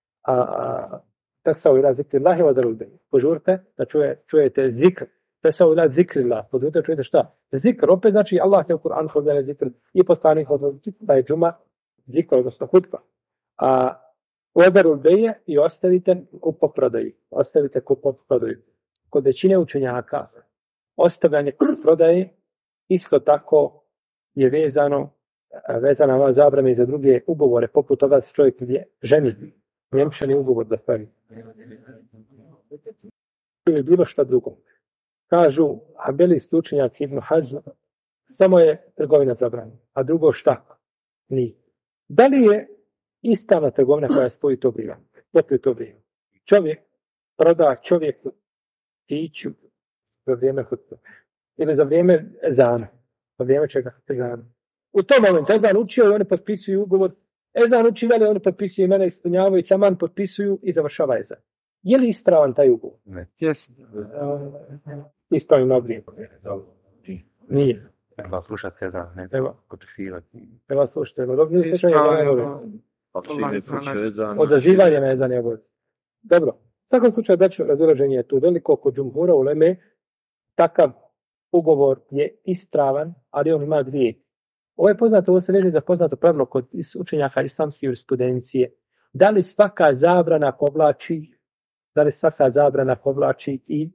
tesau ila zikrillahi wa zarul bej. Požurte da čujete zikr. Tesau ila zikrillah. Požurte da čujete šta? Zikr, opet znači Allah te u Kur'anu objavljuje zikr i poslanik da je džuma zikr, odnosno hutba. Wa zarul bej i ostavite kupoprodaju. Ostavite kupoprodaju. Kod većine učenjaka ostavljanje prodaje isto tako je vezana ova zabrana i za druge ugovore, poput toga se čovjek ženi, njemčani ugovor da stavi. Ili bilo šta drugo. Kažu Hanbelijski učenjaci Ibn Hazm, samo je trgovina zabranjena, a drugo šta? Nije. Da li je ispravna trgovina koja spoji to vrijeme? Čovjek proda čovjeku piću za vrijeme hutbe. Ili za vrijeme ezana. Za vrijeme čega ezana. U tom momentu ezan učio i oni potpisuju ugovor. Ezan uči veli, oni potpisuju imena, ispunjavaju, saman potpisuju i završava ezan. Je li ispravan taj ugovor? Ne. Ispravan na vrijeme. Nije. Treba slušati ezan, ne potpisivati. Treba slušati. Odazivanje na ezan je ovo. Dobro. U svakom slučaju, razilaženje je tu veliko kod džumhura uleme. Takav ugovor je ispravan, ali on ima dvije. Ovo je poznato, ovo se veže za poznato pravilo kod učenjaka islamske jurisprudencije. Da li svaka zabrana povlači i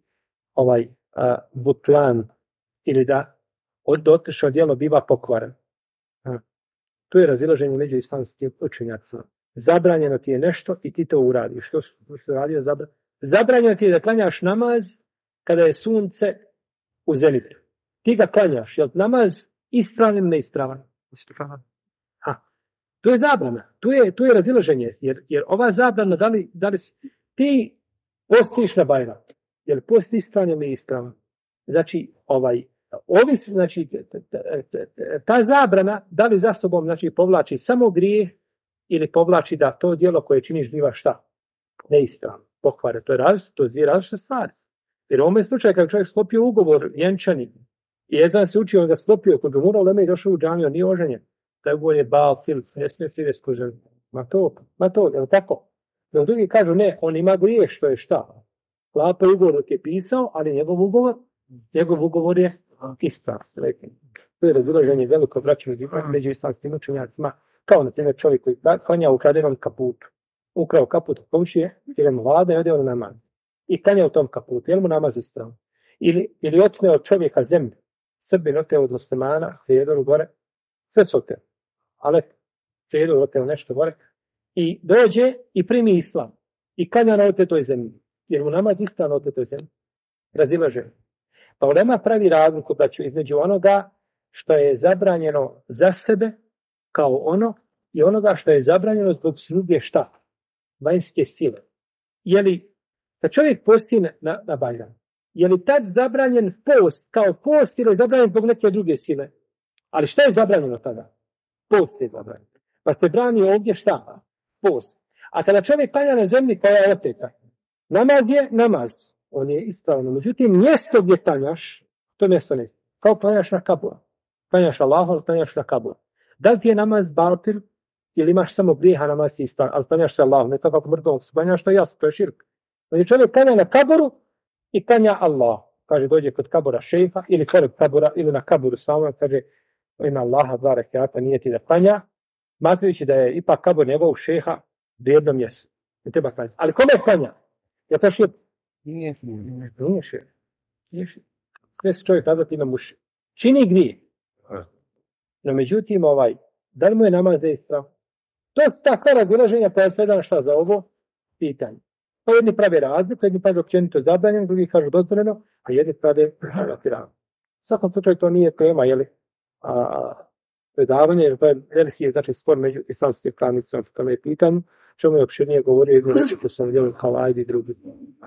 butlan ili da dotično djelo biva pokvaren. Tu je razilaženje među islamskim učenjacima. Zabranjeno ti je nešto i ti to uradiš. Što se radio? Zabranjeno ti je da klanjaš namaz kada je sunce u zenitu. Ti ga klanjaš. Je li namaz ispravan ili neispravan? Ispravan. To je zabrana. Tu je razilaženje. Jer ova zabrana, da li ti postiš na Bajram? Je li posti ispravan ili neispravan? Znači, ovisi, znači, ta zabrana, da li za sobom, znači, povlači samo grijeh ili povlači da to djelo koje činiš biva šta? Neispravno. Pokvare. To je dvije različite stvari. Jer u ovome slučaju, kad čovjek sklopio ugovor vjenčani I ezan se učio, on ga sklopio kod umura, uleme i došao u džamiju, nije oženjen. Taj ugovor je batil, ne smije privesti ženu. Ma to, je li tako? Dok drugi kažu, ne, on ima grijeh, što je šta? Klapa ugovor dok je pisao, ali njegov ugovor je ispravan. To je razilaženje veliko braćno među islamskim učenjacima, kao na primjer čovjek koji klanja u ukradenom kaputu. Ukrao kaput od komšije, jer mu vlada i ode on namaz. I klanja u tom kaputu, jer mu namaz ispravan. Ili otme od čovjeka zemlju. Srbin oteo od muslimana, Fejedoru gore, sve su oteo. Ali Fejedoru oteo nešto gore. I dođe i primi islam. I klanja na otetoj zemlji. Jer mu namaz ispravan na otetoj zemlji. Razilaženje. Pa ulema pravi razliku, braću, između onoga što je zabranjeno za sebe, kao ono, i onoga što je zabranjeno zbog druge šta? Vanjske sile. Je li, kad čovjek posti na Bajram, je li tad zabranjen post, kao post, ili je zabranjen zbog neke druge sile? Ali šta je zabranjeno tada? Post je zabranjen. Pa se brani ovdje šta? Post. A kada čovjek klanja na zemlji koja je oteta, namaz je namaz. On je ispravno. Međutim, mjesto gdje klanjaš, to mjesto ne. Kao klanjaš na kabula. Klanjaš Allahu, ali klanjaš na kabula. Da li ti je namaz batil, ili imaš samo grijeha, namaz ti ispravan, ali klanjaš se Allahu, ne tako kako mrdom, klanjaš to jasno, to je širk. Znači čovjek klanja na kaburu i klanja Allah. Kaže, dođe kod kabura šejha, ili pored kabura, ili na kaburu samo, kaže, ima Allaha dva rekata, nije ti da klanja, smatrajući da je ipak kabur njegov šejha vrijedno mjesto. Ne treba klanjati. Ali kome klanja? Je to širk? Nije širk. Sve se čovjek radati na muši. Čini grije. No međutim, da li mu je namaz za ispravan? To je takva razilaženja koja je svedana šta za ovo pitanje. Pa jedni prave razliku, jedni prave općenito zabranjeno, drugi kažu dozvoljeno, a jedni prave razliku. U svakom slučaju to nije tema, predavanje, jer to je veliki, znači, spor među islamskim pravnicima po tome pitanju, čemu je opširnije govorio jednu reći ko sam vidjeli kao ajdi i drugi.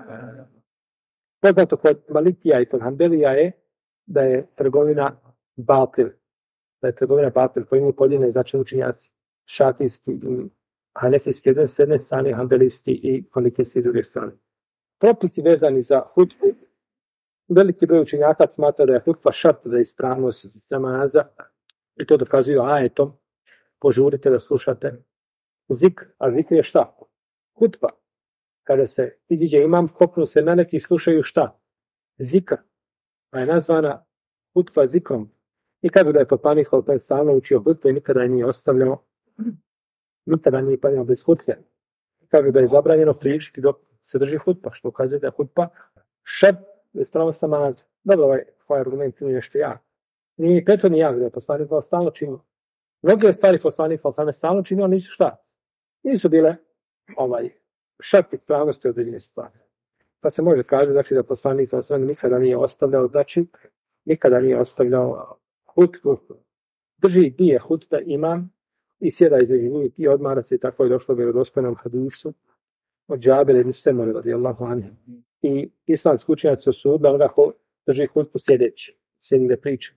Poznato kod Malikija i kod Hanbelija je da je trgovina batil. Da je trgovina batil, po njemu podijene znači učenjaci šafijski i hanefijski s jedne strane, hanbelisti i malikijski s druge strane. Propisi vezani za hudbu, veliki broj učenjaka smatra da je hudba šart za ispravnost namaza i to dokazuju ajetom. Požurite da slušate zikr, a zikr je šta? Hudba. Kada se iziđe imam, kopnu se na neki slušaju šta? Zikr. Pa je nazvana hudba zikrom. I kažu da je poslanik stalno učio hudbu i nikada je nije ostavljao, nikada nije padao bez hudbe. Kažu da je zabranjeno pričati dok se drži hudba, što ukazuje da je hudba šart ispravnost namaza. Dobro, ovaj argument nije nešto jak. Nije prethodni jak da je poslanik stalno činio. Mnoge stvari poslanik stalno činio, ali nisu šta? Nisu bile šart ispravnosti određene stvari. Pa se može kaži znači, da poslanik nikada nije ostavljao, znači nikada nije ostavljao hudbu. Drži bije hudba imam i sjeda između njih i odmara se i tako je došlo u vjerodostojnom hadisu od Džabira ibn Semure radijallahu anhu. I islamski učenjaci su osudili onoga ko drži hudbu sjedeći, sjedi da priča.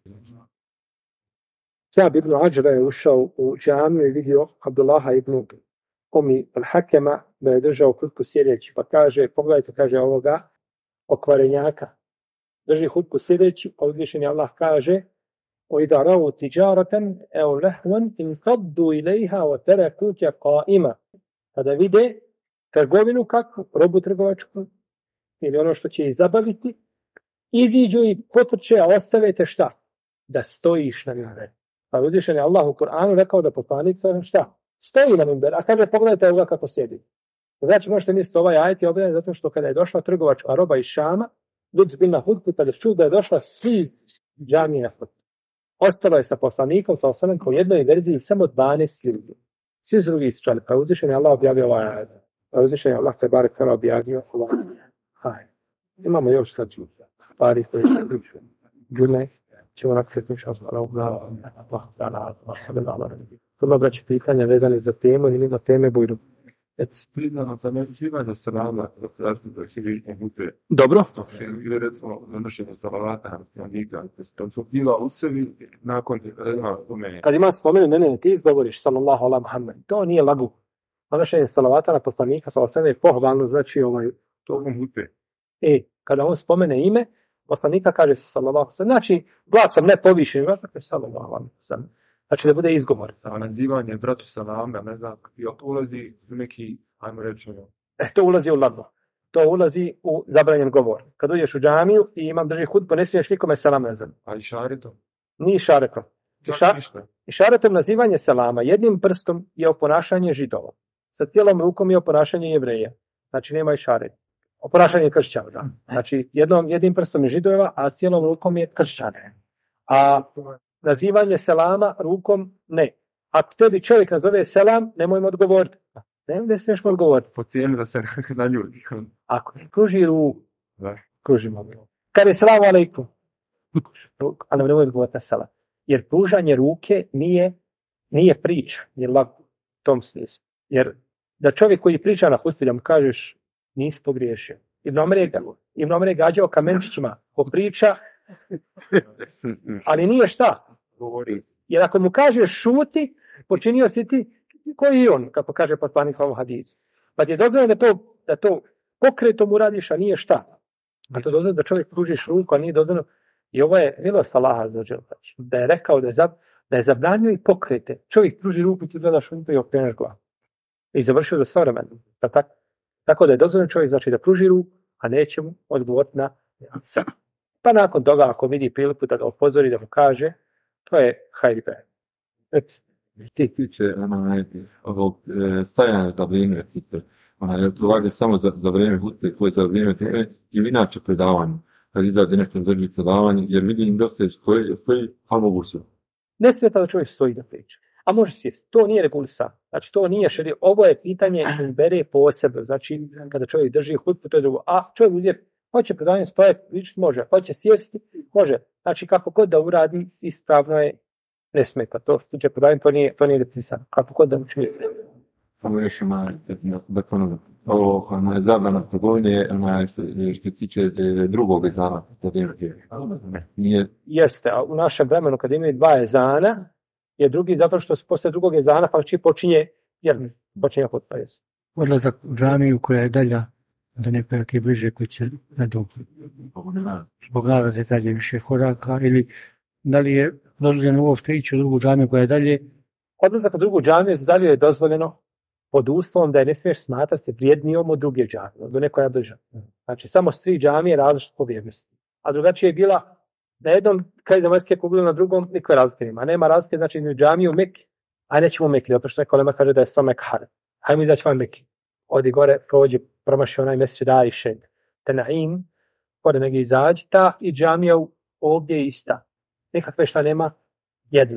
Ka'b ibn Ađra je ušao u džamiju i vidio Abdullaha ibn Umi al-Hakema da je držao hudbu sjedeći, pa kaže, pogledajte, kaže ovoga okvarenjaka. Drži hudbu sjedeći, a uzvišeni Allah kaže وَإِذَا رَوُوا تِجَارَةً أَوْ لَهْوًا انْقَضُّوا إِلَيْهَا وَتَرَكُوكَ قَائِمًا. Kada vide trgovinu kakvu, robu trgovačku, ili ono što će ih zabaviti, iziđu i potrče, a ostavite šta? Da stojiš na minberu. Pa uzvišeni Allah u Kur'anu rekao da poslanik šta? Stoji na minberu, a kaže pogledajte ovoga kako sjedi. Znači možete misliti ovaj ajet je objavljen zato što kada je došla trgovačka roba iz Šama, ljudi su bili na hudbi, kada čuo da je došla svi džamije na hudbi. Ostalo je sa poslanikom, sa osanem, kao jednoj verziji samo 12 ljudi. Svi su drugi isčali. Pa uzvišeni Allah objavio ovaj ajet. Pa uzvišeni Allah te barek tala objavio ovaj ajet. Imamo još sad stvari koje se priču. Džune, ćemo nakriti inša Allah. Prvo braći pitanja vezane za temu ili na teme bujru. Priznano za nećiva da se rama da će vidjeti bude. Dobro. Ili recimo donošenje salavata to su bila u sebi nakon tome. Kad ima spomenu, ne, ti izgovoriš sallallahu ala Muhammed. To nije lagu. Donošenje salavata na poslanika sallallahu je pohvalno, znači to bude. Kada on spomene ime, poslanika, kaže se sallallahu alejhi ve sellem. Znači, glasom ne povišen, kaže sallallahu alejhi ve sellem. Znači da bude izgovor. Samo nazivanje bratu salama, ne znam, ulazi u neki, ajmo reći, To ulazi u ladno. To ulazi u zabranjen govor. Kad uđeš u džamiju i imam drži hudbu, ne smiješ nikome selam nazvati. a i šaretom. Ni šaretom. Znači ništa. I šaretom nazivanje selama jednim prstom je oponašanje Židova. Sa cijelom rukom je oponašanje Jevreja. Znači nema i šaret. Oponašanje kršćana. Da. Znači jednim prstom je Židova, a cijelom rukom je kršćana. A nazivanje selama rukom ne. Ako tebi čovjek nazove selam, nemojmo odgovoriti. Ne smiješ mu odgovoriti. Pocijeni da se na ljudi. Ako pruži ruku, Da. pružimo ruku. Kad je selamu alejkum, a ne nemoj odgovoriti na selam. Jer pružanje ruke nije priča, nije lako u tom smislu. Jer da čovjek koji priča na hustilju, da mu kažeš nisi pogriješio. Ibn Omer je gađao kamenčićima ko priča, ali nije šta. Govori. Jer ako mu kažeš šuti, počinio si ti koji je on, kako kaže poslanik u ovom hadisu. Pa ti je dozvoljeno da to pokretom uradiš, a nije šta. A to je dozvoljeno da čovjek pružiš ruku, a nije dozvoljeno. I ovo je milost Allaha za dželbač. Da je rekao da je zabranio i pokrete. Čovjek pruži ruku, ti gledaš u to i okreneš glavu. I završio za sve vremena. Tako da je dozvoljeno čovjek znači da pruži ruku, a neće mu odgovoriti na sam. Pa nakon toga, ako vidi priliku da ga upozori, da mu kaže, to je hajdi be. Ti tiče ovog stajanja za vrijeme hutbe, to vaga samo za vrijeme hutbe, koje za vrijeme hutbe, ili inače predavanje, kad izađe nešto drži predavanje, jer vidim da se stoji, a mogu su. Ne smeta da čovjek stoji da priča. A može sjesti. To nije regulisano. Znači to nije šeri. Ovo je pitanje bere posebno. Znači kada čovjek drži hutbu, to je drugo. A čovjek uzje, hoće predavanje stojati, pričati može. Hoće sjesti, može. Znači kako god da uradi, ispravno je, ne smeta. To slučaj predavanje, to nije definisano. Kako god da učini. Samo još ima, ovo je zabrana trgovine, što se tiče drugog ezana. Nije... Jeste, a u našem vremenu kad imaju dva ezana, je drugi zato što posle drugog ezana pa čim počinje hutba. Odlazak u džamiju koja je dalja, da ne pojaki bliže koji će na dom. Zbog nalaze dalje više koraka ili da li je dozvoljeno uopšte ići u drugu džamiju koja je dalje? Odlazak u drugu džamiju dalje je dozvoljeno pod uslovom da je ne smiješ smatrati vrijednijom od druge džamije, do nekoja bliža. Znači samo svi džamije različite po vrijednosti. A drugačije je bila na jednom kraju zemaljske kugle, na drugom nikoj razlike nema. Nema razlike, znači u džamiju u Meki, a nećemo u Meki, zato što neko lema kaže da je sva Mek haram. Hajmo izaći van Meki. Odi gore, prođe, promaši onaj mesečid Ajše, Tenaim, gore negdje izađi, ta i džamija ovdje je ista. Nikakve šta nema, jedna.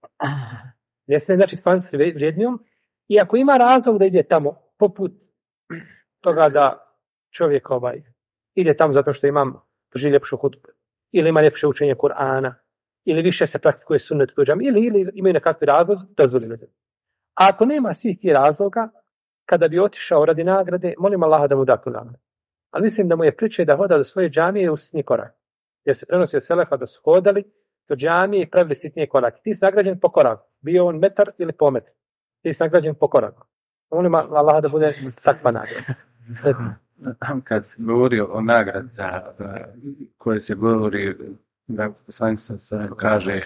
Ne smije znači stvarno vrijednijom, i ako ima razlog da ide tamo, poput toga da čovjek ide tamo zato što imam drži ljepšu hutbu, ili ima ljepše učenje Kur'ana, ili više se praktikuje sunnet u džamiji, ili imaju nekakvi razlog, dozvoljeno. A ako nema svih tih razloga, kada bi otišao radi nagrade, molim Allaha da mu da tu nagradu. Ali mislim da mu je priča da hoda do svoje džamije u sitni korak. Jer se prenosi od selefa da su hodali do džamije i pravili sitnije korake. Ti si nagrađen po koraku. Bio on metar ili po metru. Ti si nagrađen po koraku. Molim Allaha da bude takva nagrada. Kad se govori o nagradi za koje se govori da se kaže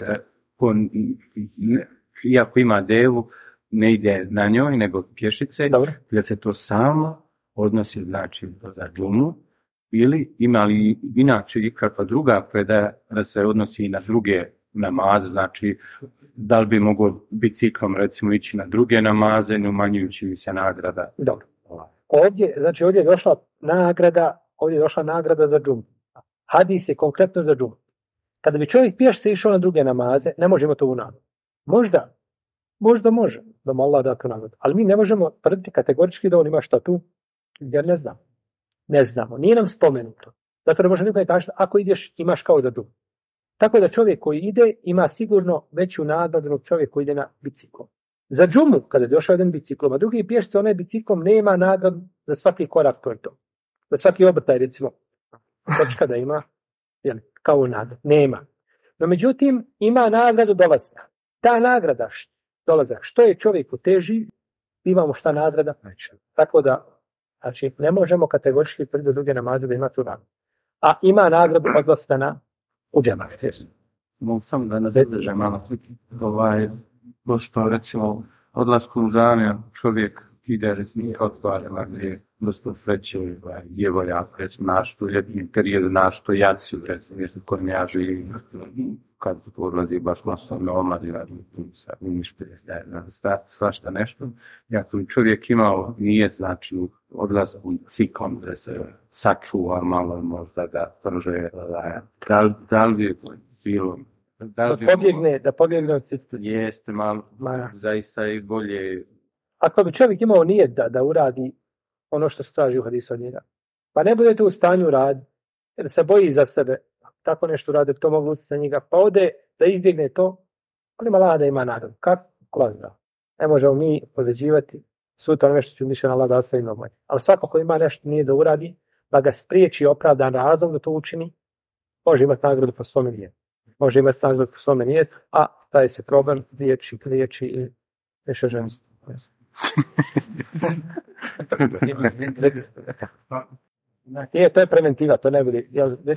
iako ima devu ne ide na njoj nego pješice, da se to samo odnosi znači za džumu ili ima li inače ikakva druga predaja da se odnosi i na druge namaze, znači da li bi mogao biciklom recimo ići na druge namaze ne umanjujući mi se nagrada. Dobro. Ovdje je došla nagrada za džumu. Hadis je konkretno za džumu. Kada bi čovjek pješce išao na druge namaze, ne možemo to u nagradu. Možda može, da mu Allah da tu nagradu. Ali mi ne možemo tvrditi kategorički da on ima šta tu, jer ne znamo. Ne znamo, nije nam spomenuto. Zato ne može niko ne kaži, ako ideš, imaš kao za džumu. Tako da čovjek koji ide, ima sigurno veću nagradu od čovjek koji ide na biciklom. Za džumu, kada je došao jedan biciklom, a drugi pješce, onaj biciklom nema nagradu za svaki korak, to je to. Za svaki obrtaj, recimo, točka da ima, kao nagradu. Nema. No, međutim, ima nagradu dolazak. Ta nagrada dolazak, što je čovjeku teži, imamo šta nagrada veća. Tako da, znači, ne možemo kategorički priti do druge namaze da ima tu nagradu. a ima nagradu odlastana u džemat. Mogu sam da nadovežem malo, pošto recimo odlasku u džamiju čovjek ide recimo otvarima gdje dosta sreće djevoljak, recimo našto ljetni period, našto jaciju, recimo mjesto u kojem ja živim, kad odlazi baš masovno omladi, sa unište, svašta nešto. Ja tu čovjek imao nije znači odlazak u ciklom da se sačuva malo možda da prže, da li je bilo da pobjegne od citu. Jeste malo, zaista i bolje. Ako bi čovjek imao nijet da uradi ono što se traži u hadisu od njega, pa ne budete u stanju raditi, jer se boji za sebe, tako nešto radi, to mogu utjecati na njega, pa ode da izbjegne to, on ima Allah da ima nadam. Kako? Klazda. Ne možemo mi određivati sutra nešto će mišljeno Allah da sve ima moj. Ali svako ko ima nešto nije da uradi, da ga spriječi opravdan razlog da to učini, može imati nagradu po svome nijetu. Može imati nagradu po svome nijetu, a taj se problem liječi i više ženstvo. To je preventiva, to ne bude.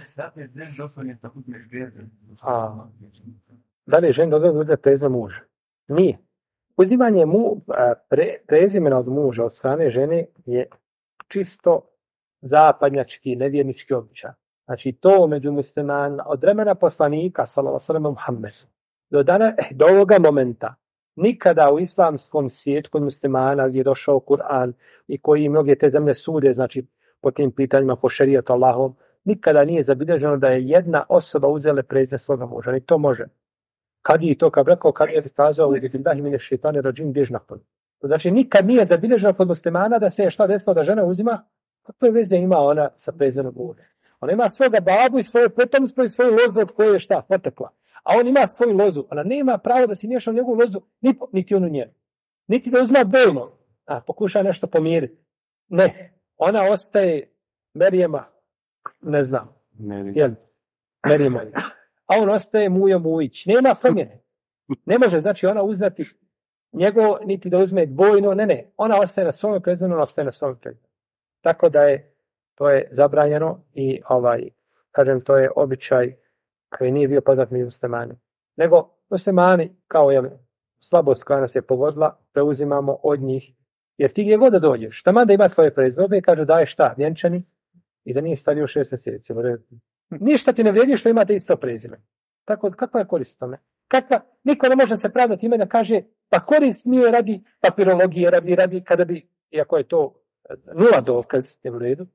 Da li je žena dozvoljeno da bude prezime muža? Nije. Uzimanje prezimena od muža od strane žene je čisto zapadnjački, nevjernički običaj. Znači to među muslimanima od vremena poslanika sallallahu alejhi ve sellem Muhammed do ovoga momenta nikada u islamskom svijetu kod muslimana gdje je došao Kur'an i koji mnoge te zemlje sude, znači po tim pitanjima po šerijatu Allahom, nikada nije zabilježeno da je jedna osoba uzela prezime svoga muža. Ni to može. Kad je to, kad rekao, kad je kazao da mine šejtani rajim bjež napolje. Znači nikad nije zabilježeno kod muslimana da se je šta desilo da žena uzima, kakve veze ima ona sa prezimenom muža. Ona ima svoga babu i svoje potomstvo i svoju lozu od koje je šta potekla. A on ima svoju lozu. Ona nema pravo da si miješa u njegovu lozu, niti onu njenu. Niti da uzma bojno. Pokuša nešto pomiriti. Ne. Ona ostaje Merijema, ne znam. Merijema. A on ostaje Mujo Mujić. Nema promjene. Ne može, znači ona uzeti njegovo, niti da uzme bojno. Ne. Ona ostaje na svome prezimenu, ona ostaje na svome prezimenu. Tako da to je zabranjeno i kažem, to je običaj koji nije bio poznat među muslimanima. Nego muslimani, kao slabost koja nas je pogodila, preuzimamo od njih. Jer ti gdje god da dođeš, tamo da ima tvoje prezime, kaže daješ šta, vjenčani, i da nije stario 6 mjeseci. Ništa ti ne vrijedi što imate isto prezime. Tako, kakva je korist tome? Niko ne može se pravdati ime da kaže, pa korist nije radi papirologije, radi kada bi, iako je to nula dokaz, je u redu.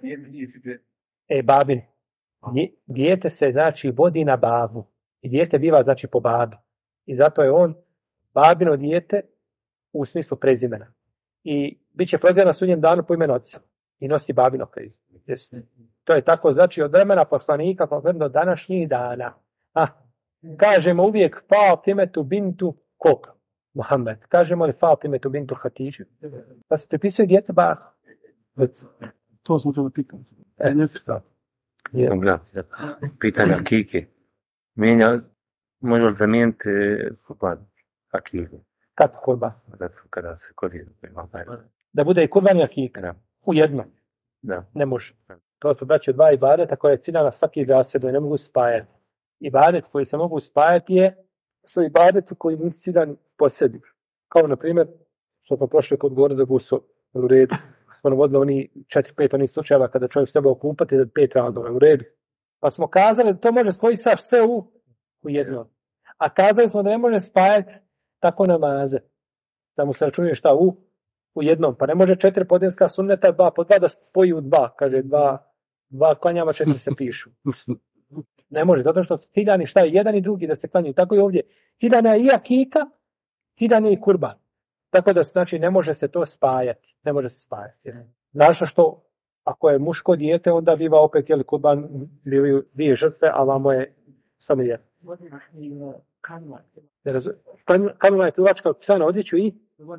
Babin. Dijete se, znači, vodi na babu. I dijete biva, znači, po babi. I zato je on babino dijete u smislu prezimena. I bit će prozvan na sudnjem danu po imenu oca. I nosi babino prezime. To je tako, znači, od vremena poslanika do današnjih dana. Kažemo uvijek Fatimetu bintu koga? Muhammed. Kažemo li Fatimetu bintu Hatiđu? Da se pripisuje dijete baha. To smo ćemo pitati. Pitanje akike. Može zamijeniti kurban akike? Kako kurban? Kada se koristi. Da bude i kurban i akike? U jednom? Da. Ne može. To su braće dva ibadeta koje je ciljana svaki zasebno i ne mogu spajati. Ibadet koji se mogu spajati su ibadeti koji nisu ciljani po sebi. Kao na primjer, što smo prošli kod Gore za Guso u redu. Smo navodili oni 4-5 onih slučajeva kada čovjek se treba okupati da 5 radova u redu. Pa smo kazali da to može spojiti saš sve u jednom. A kazali smo da ne može spajati tako namaze. Da mu se računuje šta u jednom. Pa ne može 4 podnevska sunneta 2 po 2 da spoji u 2. Kaže 2 klanjama 4 se pišu. Ne može, zato što ciljani šta je jedan i drugi da se klanjaju. Tako i ovdje. Ciljana je i akika, ciljan je i kurban. Tako da znači ne može se to spajati. Ne može se spajati. Znaš što, ako je muško dijete, onda biva opet kurban, bivaju 2 žrtve, a vamo je samo jedan. Kanula je plivačka psa na odjeću i?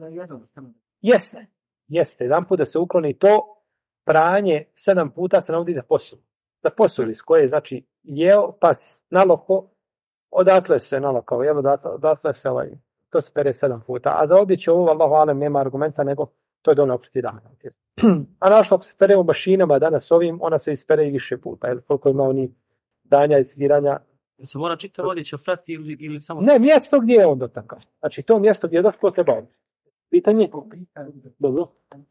Jeste. Jedan put da se ukloni to, pranje 7 puta se navodi da posuli, s koje znači jeo pas naloko, odatle se nalokao, odatle se to se pere 7 puta. A za odjeću ovo, Allahu alem, nema argumenta, nego To je dono protiv dana. A našlo ako se pere u mašinama danas ovim, ona se ispere i više puta. Jer koliko ima oni danja i sviranja. Se mora čitav odjeća prati ili samo... Ne, mjesto gdje je on dotaka. Znači to mjesto gdje je dotako treba on. Pitanje? Dobro.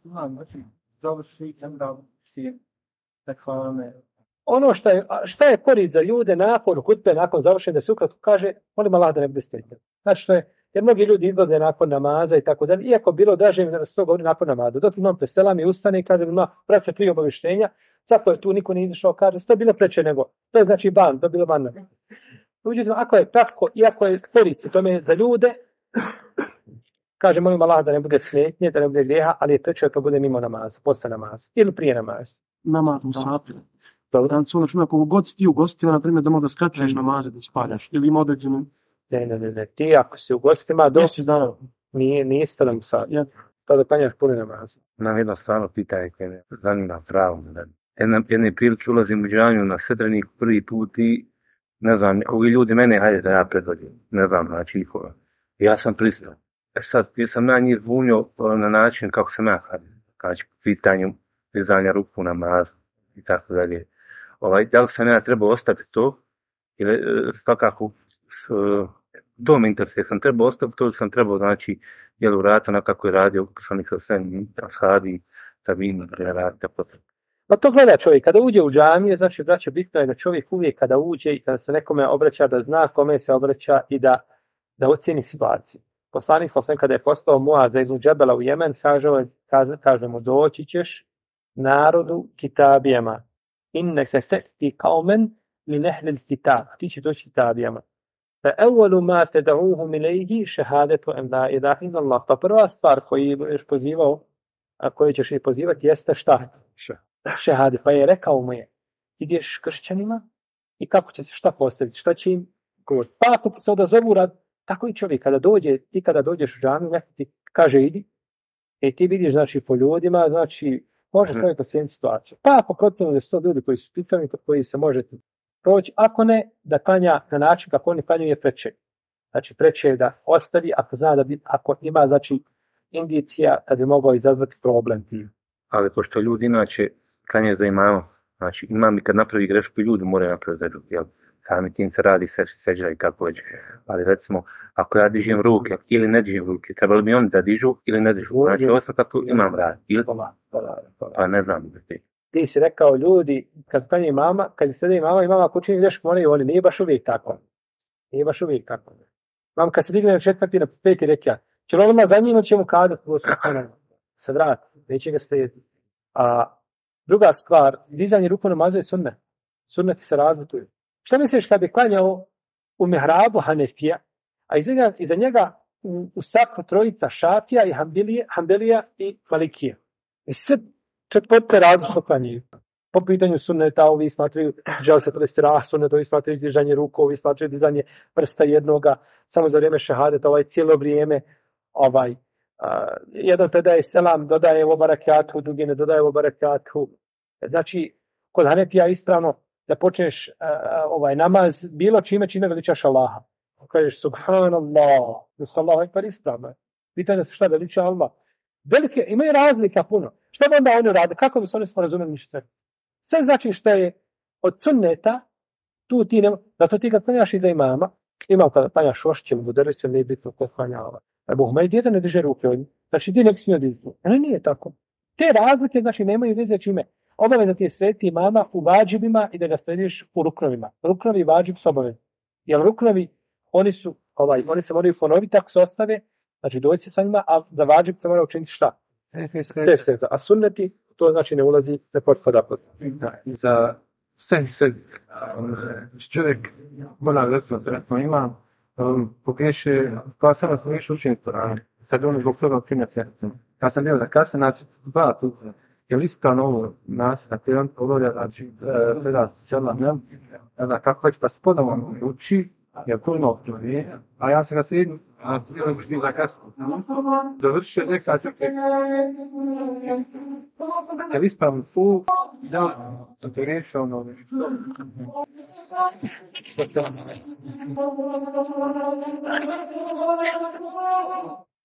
Ono šta je korist za ljude nakon hutbe, nakon završene, da se ukratko kaže, molim Allah da ne bude smetnja. Znači što je, jer mnogi ljudi izlaze nakon namaza i tako dalje, iako bilo draže da se to govori nakon namaza. Dok imam preselam i ustane i kaže, ima preče 3 obavještenja, zato je tu niko nije izašao, kaže, to je bilo preče nego, to je znači ban, to je bilo ban. Uđutim, ako je tako, iako je korist, to je za ljude, kaže, molim Allah da ne bude smetnje, da ne bude grijeha, ali je preče da to bude mimo namaza, posle namaza ili prije namaza. Namaz u sati. Dan su računa koliko god si ti ugostio, na primjer, da možda skraćuješ namaze da spaljaš. Ili ima određenu... Ne. Ti ako si u gostima, nije 7 sati. To da klanjaš puni namaze. Nam jedno stvarno pitanje koje me zanima pravo. Jedne prilike ulazim u džamiju na sedrenik prvi put i ne znam, ovi ljudi mene, hajde da ja predvodim. Ne znam, znači, ja sam pristao. Sad, gdje sam na njih zbunio na način kako sam ja znači, pitanju dizanja ruku namazu i tako dalje. Da li sam ja trebao ostaviti to, ili svakako to me interesuje, sam trebao ostaviti to, sam trebao, znači, jel urati onako kako je radio, poslanik sa svem, ashadi, tabini, radite potrebno. Pa to gleda čovjek, kada uđe u džamije, znači, braćo, bitno je da čovjek uvijek kada uđe i kada se nekome obraća, da zna kome se obraća i da ocjeni situaciju. Poslanik sa svem, kada je postao Muaz ibn Džebela u Jemen, kaže mu, doći ćeš narodu kitabijama. Inneke te'ti kaumen li nehlil kitab. Ti će doći kitabijama. Fa evvelu ma teda'uhum ilaihi šehadetu en la ilaha illallah. Pa prva stvar koju ćeš ih pozivati jeste šta? Šehade. Pa je rekao mu je, ideš kršćanima i kako će se šta postaviti? Šta će im govoriti? Pa ako ti se odazovu tako i čovjek kada dođeš u džamiju, neko ti kaže idi i ti vidiš znači po ljudima, znači može čovjek ocijeniti situaciju. Pa ako kod da su to ljudi koji su pitani, koji se možete proći, ako ne, da klanja na način kako oni klanjaju je preče. Znači preče je da ostavi ako zna ako ima znači indicija da bi mogao izazvati problem tim. Ali pošto ljudi inače klanjaju za imamo, znači imam i kad napravi grešku ljudi moraju napraviti zeđu, jel? Sami tim se radi seđa i kako već. Ali recimo, ako ja dižem ruke ili ne dižem ruke, trebali bi oni da dižu ili ne dižu. Znači, ovo sam tako imam radi. Pa ne znam. Ti si rekao ljudi, kad klanje imama, kad sede imama ako učini grešku, moraju oni. Nije baš uvijek tako. Mam kad se digne na 4. na 5. rekja, će li ono za njim, će mu kadati, se vrati, neće ga slijediti. A druga stvar, dizanje ruku namazu je sunnet. Sunneti se razlikuju. Šta misliš kad bi klanjao u mihrabu Hanefija, a iza njega u safu trojica Šafija i Hanbelija i Malikija. I sve četvrte različno klanjaju. Po pitanju sunneta, ovi smatraju dželset al-istirah, sunnet, ovi smatraju dizanje ruku, ovi smatraju dizanje prsta jednoga, samo za vrijeme šehadeta, cijelo vrijeme, jedan predaje selam, dodaje u barakatu, drugi ne dodaje u barakatu. Znači, kod Hanefija ispravno da počneš namaz bilo čime veličaš Allaha. Kažeš subhanallah, da su Allahu ekber ispravno. Pitanje da se šta veliča Allah. Velike, imaju razlika puno. Što bi onda oni rade? Kako bi se oni sporazumeli ništa? Sve znači što je od sunneta, tu ti ne, zato ti kad klanjaš iza imama, kada klanjaš ošćem, buderi se ne bitno ko klanjava. Bohuma i djeta ne diže ruke od njih. Znači ti ne bi smio dizati. Ali nije tako. Te razlike znači nemaju veze čime. Obavezno ti je srediti imama u vađibima i da ga središ u ruknovima. Ruknovi i vađib su obavezni. Jer ruknovi, oni se moraju ponoviti ako se ostave, znači doći se sa njima, a za vađib to mora učiniti šta? Sejf. A sunneti, to znači ne ulazi, ne potpada pod. Za sejf, čovjek, recimo ima, pogriješi, pa sam više učiniti Koran. Sad on zbog toga učinja sejf. Ja sam bio da kasne, znači, 2 tu. Jer ispravno ovo nas, na koji on povolja, znači, gleda cijela dnem, kako već pa spodom uči, jer puno nije, a ja sam ga sredim, a sredim bi za kasno. Završio neka čekaj. Jer ispravno tu, da, to riješi ono, što se